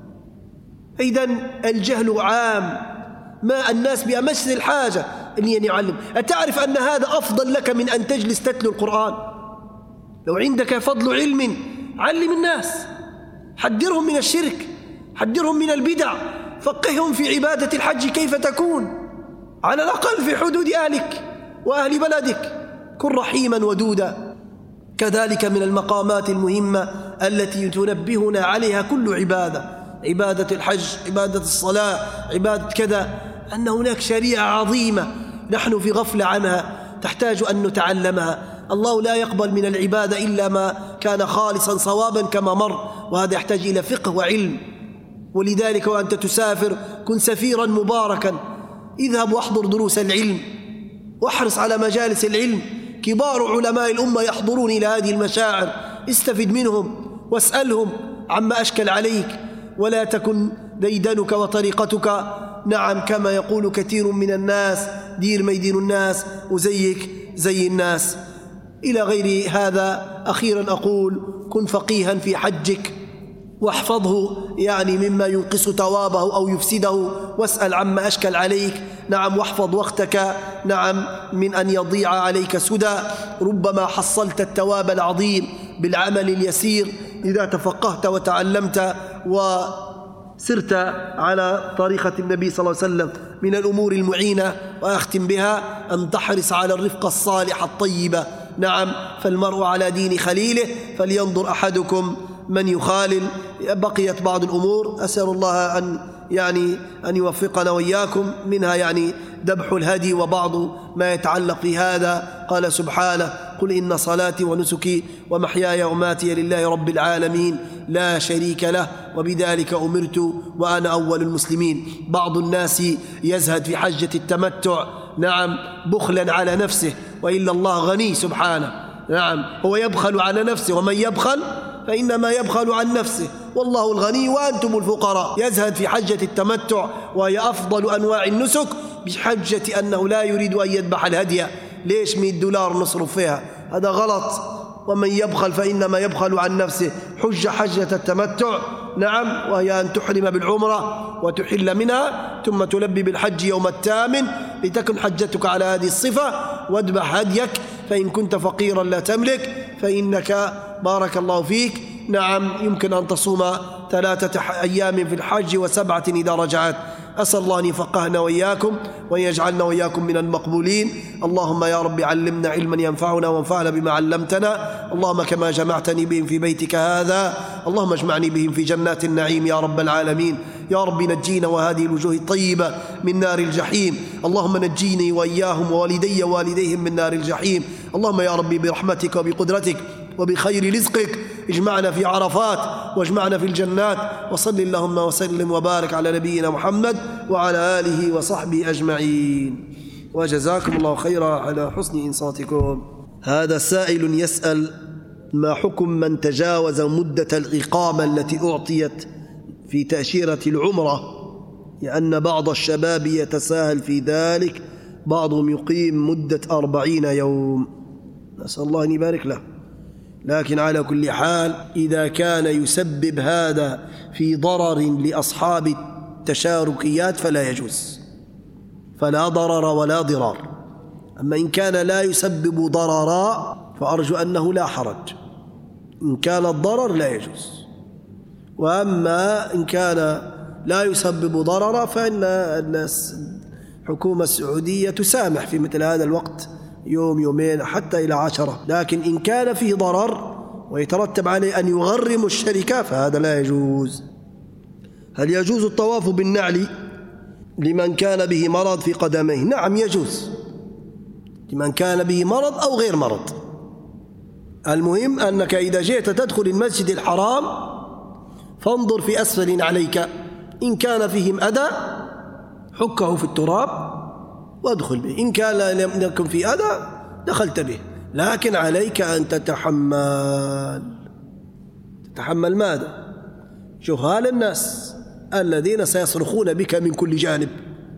إذن الجهل عام، ما الناس بأمس الحاجة أن يعلم. أتعرف أن هذا أفضل لك من أن تجلس تتلو القرآن؟ لو عندك فضل علم علم الناس، حذرهم من الشرك، حذرهم من البدع، فقههم في عبادة الحج كيف تكون، على الأقل في حدود أهلك وأهل بلدك. كن رحيما ودودا. كذلك من المقامات المهمة التي تنبهنا عليها كل عبادة الحج، عبادة الصلاة، عبادة كذا، أن هناك شريعة عظيمة نحن في غفلة عنها تحتاج أن نتعلمها. الله لا يقبل من العبادة إلا ما كان خالصا صوابا كما مر، وهذا يحتاج إلى فقه وعلم. ولذلك وأنت تسافر كن سفيرا مباركا، اذهب واحضر دروس العلم واحرص على مجالس العلم. كبار علماء الأمة يحضرون إلى هذه المشاعر، استفد منهم واسألهم عما أشكل عليك، ولا تكن ديدنك وطريقتك نعم كما يقول كثير من الناس دير ما يدين الناس وزيك زي الناس إلى غير هذا. أخيرا أقول كن فقيها في حجك واحفظه يعني مما ينقص ثوابه أو يفسده، واسأل عما أشكل عليك نعم، واحفظ وقتك نعم من أن يضيع عليك سدى. ربما حصلت الثواب العظيم بالعمل اليسير إذا تفقهت وتعلمت وسرت على طريقة النبي صلى الله عليه وسلم. من الأمور المعينة وأختم بها أن تحرص على الرفقة الصالحة الطيبة نعم، فالمرء على دين خليله فلينظر أحدكم من يخالل. بقيت بعض الأمور أسأل الله أن يوفقنا وإياكم، منها ذبح الهدي وبعض ما يتعلق في هذا. قال سبحانه: قل إن صلاتي ونسكي ومحياي وماتي لله رب العالمين لا شريك له وبذلك أمرت وأنا أول المسلمين. بعض الناس يزهد في حجة التمتع نعم بخلا على نفسه، وإلا الله غني سبحانه نعم، هو يبخل على نفسه، ومن يبخل فإنما يبخل عن نفسه والله الغني وأنتم الفقراء. يزهد في حجة التمتع وهي أفضل أنواع النسك بحجة أنه لا يريد أن يذبح الهدي. ليش $100 نصرف فيها؟ هذا غلط. ومن يبخل فإنما يبخل عن نفسه. حجة التمتع نعم، وهي أن تحرم بالعمرة وتحل منها ثم تلبي بالحج يوم الثامن لتكن حجتك على هذه الصفة، واذبح هديك. فإن كنت فقيرا لا تملك فإنك بارك الله فيك نعم يمكن أن تصوم 3 أيام في الحج و7 إذا رجعت. أسأل الله أن يفقهنا وإياكم وأن يجعلنا وإياكم من المقبولين. اللهم يا رب علمنا علما ينفعنا وانفعنا بما علمتنا. اللهم كما جمعتني بهم في بيتك هذا اللهم اجمعني بهم في جنات النعيم يا رب العالمين. يا رب نجينا وهذه الوجوه الطيبة من نار الجحيم. اللهم نجيني وإياهم ووالدي ووالديهم من نار الجحيم. اللهم يا رب برحمتك وبقدرتك وبخير رزقك اجمعنا في عرفات واجمعنا في الجنات. وصل اللهم وسلم وبارك على نبينا محمد وعلى آله وصحبه أجمعين. وجزاكم الله خيرا على حسن إنصاتكم. هذا سائل يسأل: ما حكم من تجاوز مدة الإقامة التي أعطيت في تأشيرة العمرة، لأن بعض الشباب يتساهل في ذلك، بعضهم يقيم مدة 40 يوم، نسأل الله أن يبارك له. لكن على كل حال إذا كان يسبب هذا في ضرر لأصحاب التشاركيات فلا يجوز، فلا ضرر ولا ضرار. أما إن كان لا يسبب ضررا فأرجو أنه لا حرج. إن كان الضرر لا يجوز، وأما إن كان لا يسبب ضررا فإن الحكومة السعودية تسامح في مثل هذا الوقت يوم يومين حتى إلى 10. لكن إن كان فيه ضرر ويترتب عليه أن يغرم الشركة فهذا لا يجوز. هل يجوز الطواف بالنعل لمن كان به مرض في قدميه؟ نعم يجوز، لمن كان به مرض أو غير مرض. المهم أنك إذا جئت تدخل المسجد الحرام فانظر في أسفل عليك، إن كان فيهم أذى حكه في التراب وادخل به، إن كان لم يكن في أذى دخلت به. لكن عليك أن تتحمل ماذا؟ جهال الناس الذين سيصرخون بك من كل جانب.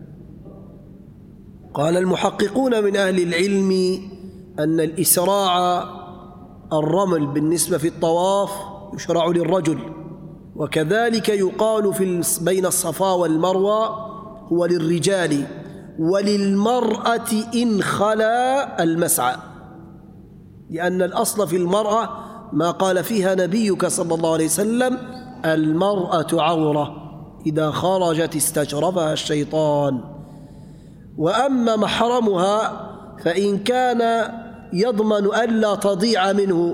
قال المحققون من أهل العلم أن الإسراع الرمل بالنسبة في الطواف يشرع للرجل، وكذلك يقال بين الصفا والمروة هو للرجال، وللمرأة إن خلا المسعى، لأن الأصل في المرأة ما قال فيها نبيك صلى الله عليه وسلم: المرأة عورة، إذا خرجت استشرفها الشيطان. وأما محرمها فإن كان يضمن ألا تضيع منه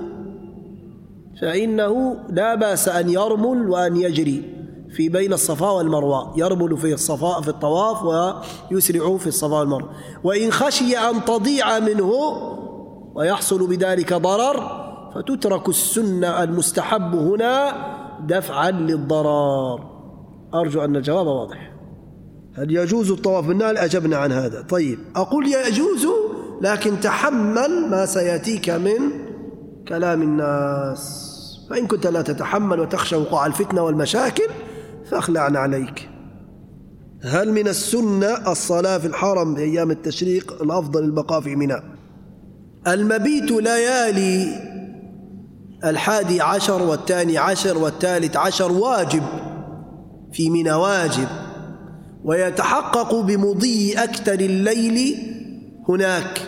فإنه لا بأس أن يرمل وأن يجري في بين الصفا والمروة، يرمل في الصفا في الطواف ويسرع في الصفا والمروة. وإن خشي أن تضيع منه ويحصل بذلك ضرر فتترك السنة المستحب هنا دفعا للضرر. أرجو أن الجواب واضح. هل يجوز الطواف بالنعل؟ أجبنا عن هذا. طيب، أقول يجوز، لكن تحمل ما سيأتيك من كلام الناس، فإن كنت لا تتحمل وتخشى وقوع الفتنة والمشاكل فاخلعنا عليك. هل من السنة الصلاة في الحرم بأيام التشريق؟ الأفضل البقاء في منى. المبيت ليالي 11 و12 و13 واجب في منى، واجب، ويتحقق بمضي أكثر الليل هناك.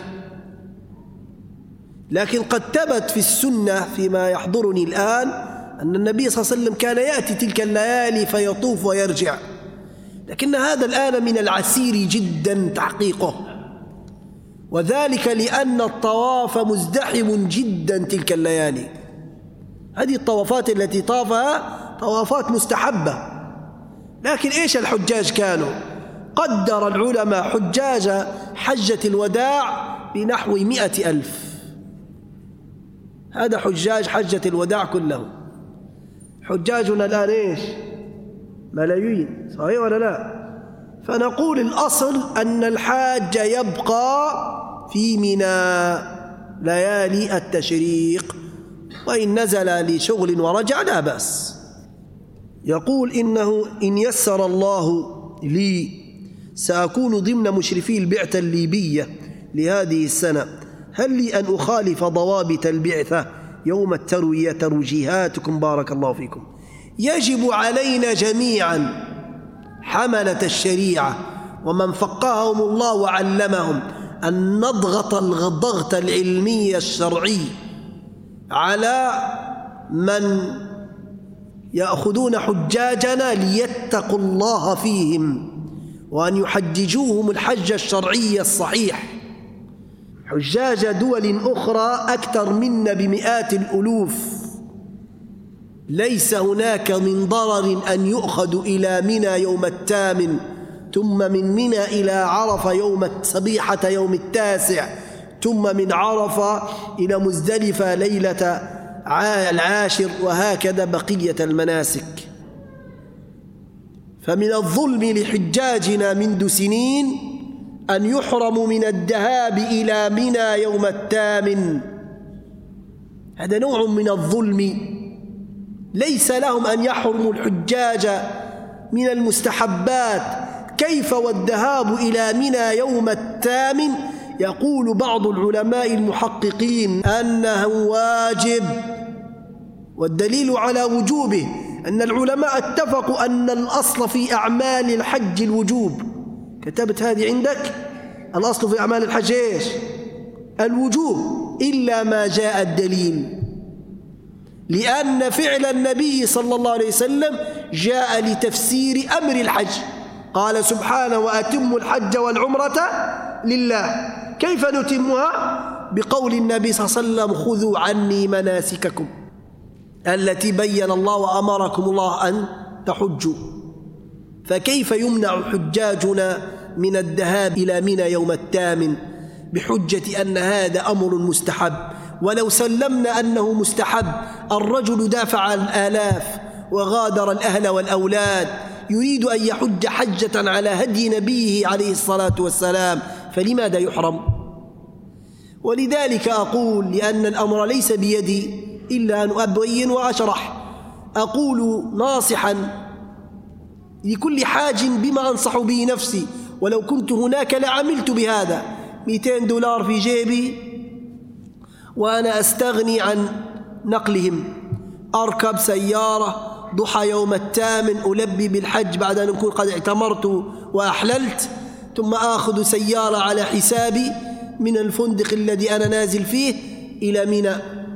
لكن قد ثبت في السنة فيما يحضرني الآن أن النبي صلى الله عليه وسلم كان يأتي تلك الليالي فيطوف ويرجع، لكن هذا الآن من العسير جدا تحقيقه، وذلك لأن الطواف مزدحم جدا تلك الليالي. هذه الطوافات التي طافها طوافات مستحبة، لكن إيش الحجاج كانوا؟ قدر العلماء حجاج حجة الوداع بنحو 100,000. هذا حجاج حجة الوداع كلهم. حجاجنا الآن إيش؟ ملايين، صحيح ولا لا؟ فنقول الأصل أن الحاج يبقى في منى ليالي التشريق، وإن نزل لشغل ورجع لا بأس. يقول إنه إن يسر الله لي سأكون ضمن مشرفي البعثة الليبية لهذه السنة، هل لي أن أخالف ضوابط البعثة يوم التروية؟ توجيهاتكم بارك الله فيكم. يجب علينا جميعا حملة الشريعة ومن فقههم الله وعلمهم أن نضغط الضغط العلمي الشرعي على من يأخذون حجاجنا ليتقوا الله فيهم، وأن يحججوهم الحج الشرعي الصحيح. حجاج دول أخرى أكثر منا بمئات الألوف، ليس هناك من ضرر أن يؤخذ إلى منى يوم 8 ثم من منى إلى عرفة صبيحة يوم 9 ثم من عرفة إلى مزدلفة ليلة 10 وهكذا بقية المناسك. فمن الظلم لحجاجنا منذ سنين أن يحرموا من الذهاب إلى منى يوم 8. هذا نوع من الظلم، ليس لهم أن يحرموا الحجاج من المستحبات، كيف والذهاب إلى منى يوم 8؟ يقول بعض العلماء المحققين أنه واجب، والدليل على وجوبه أن العلماء اتفقوا أن الأصل في أعمال الحج الوجوب. كتبت هذه عندك؟ الأصل في أعمال الحج إيش؟ الوجوب، إلا ما جاء الدليل، لأن فعل النبي صلى الله عليه وسلم جاء لتفسير أمر الحج، قال سبحانه وأتموا الحج والعمرة لله. كيف نتمها؟ بقول النبي صلى الله عليه وسلم خذوا عني مناسككم التي بين الله وأمركم الله أن تحجوا. فكيف يمنع حجاجنا من الذهاب إلى منى يوم 8 بحجة أن هذا أمر مستحب؟ ولو سلمنا أنه مستحب، الرجل دافع الآلاف وغادر الأهل والأولاد يريد أن يحج حجة على هدي نبيه عليه الصلاة والسلام، فلماذا يحرم؟ ولذلك أقول، لأن الأمر ليس بيدي إلا أن أبين وأشرح، أقول ناصحا لكل حاج بما أنصح به نفسي، ولو كنت هناك لعملت بهذا. $200 في جيبي وأنا أستغني عن نقلهم، أركب سيارة ضحى يوم 8 ألبي بالحج بعد أن أكون قد اعتمرت وأحللت، ثم آخذ سيارة على حسابي من الفندق الذي أنا نازل فيه إلى منى،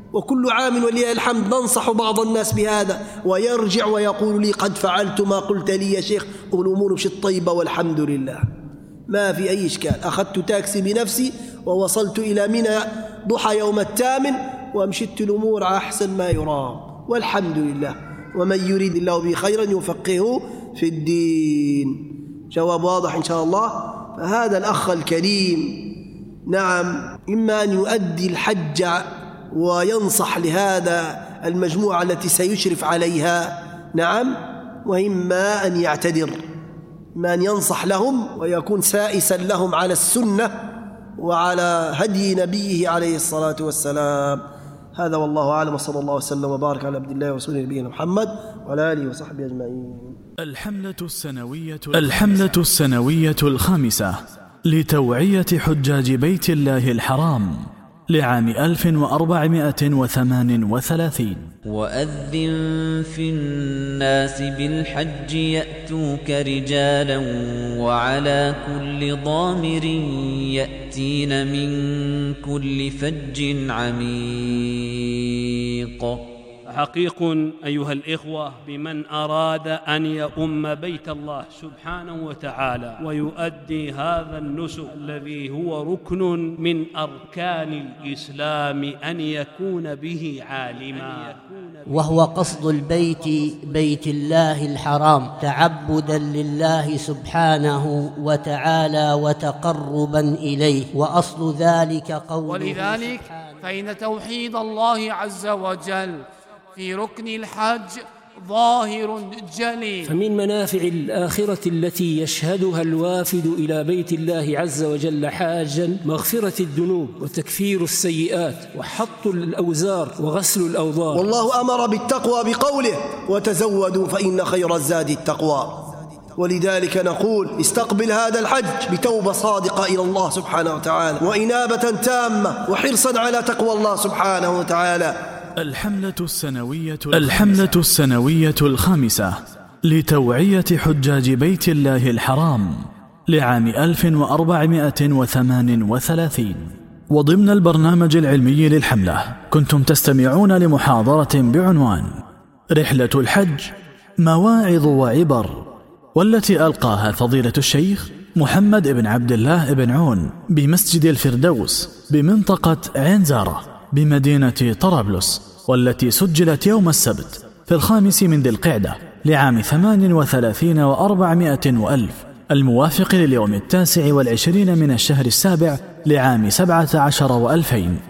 وكل عام ولله الحمد ننصح بعض الناس بهذا، ويرجع ويقول لي قد فعلت ما قلت لي يا شيخ، والأمور مشت طيبة والحمد لله، ما في أي إشكال. أخذت تاكسي بنفسي ووصلت إلى منى ضحى يوم 8 ومشت الأمور أحسن ما يرام والحمد لله. ومن يريد الله به خيرا يفقهه في الدين. جواب واضح إن شاء الله. فهذا الأخ الكريم نعم إما أن يؤدي الحج وينصح لهذا المجموعة التي سيشرف عليها نعم، وإما أن يعتذر، إما أن ينصح لهم ويكون سائسا لهم على السنة وعلى هدي نبيه عليه الصلاة والسلام. هذا والله أعلم، وصلى الله وسلم وبارك على عبد الله ورسوله نبينا محمد وعلى آله وصحبه أجمعين. الحملة السنوية الخامسة لتوعية حجاج بيت الله الحرام لعام 1438. وأذن في الناس بالحج يأتوك رجالا وعلى كل ضامر يأتين من كل فج عميق. حقيق أيها الإخوة بمن أراد أن يؤم بيت الله سبحانه وتعالى ويؤدي هذا النسك الذي هو ركن من أركان الإسلام أن يكون به عالما، وهو قصد البيت بيت الله الحرام تعبدا لله سبحانه وتعالى وتقربا إليه، وأصل ذلك قوله ولذلك فإن توحيد الله عز وجل في ركن الحج ظاهر جلي. فمن منافع الآخرة التي يشهدها الوافد إلى بيت الله عز وجل حاجا مغفرة الذنوب وتكفير السيئات وحط الأوزار وغسل الأوضار. والله أمر بالتقوى بقوله وتزودوا فإن خير الزاد التقوى. ولذلك نقول استقبل هذا الحج بتوبة صادقة إلى الله سبحانه وتعالى وإنابة تامة وحرصا على تقوى الله سبحانه وتعالى. الحملة السنوية الخامسة لتوعية حجاج بيت الله الحرام لعام 1438. وضمن البرنامج العلمي للحملة كنتم تستمعون لمحاضرة بعنوان رحلة الحج مواعظ وعبر، والتي ألقاها فضيلة الشيخ محمد بن عبد الله بن عون بمسجد الفردوس بمنطقة عين زارة بمدينة طرابلس، والتي سجلت يوم السبت في 5 من ذي القعدة لعام 38 و400 وألف، الموافق لليوم 29 من الشهر السابع لعام 17 و2000.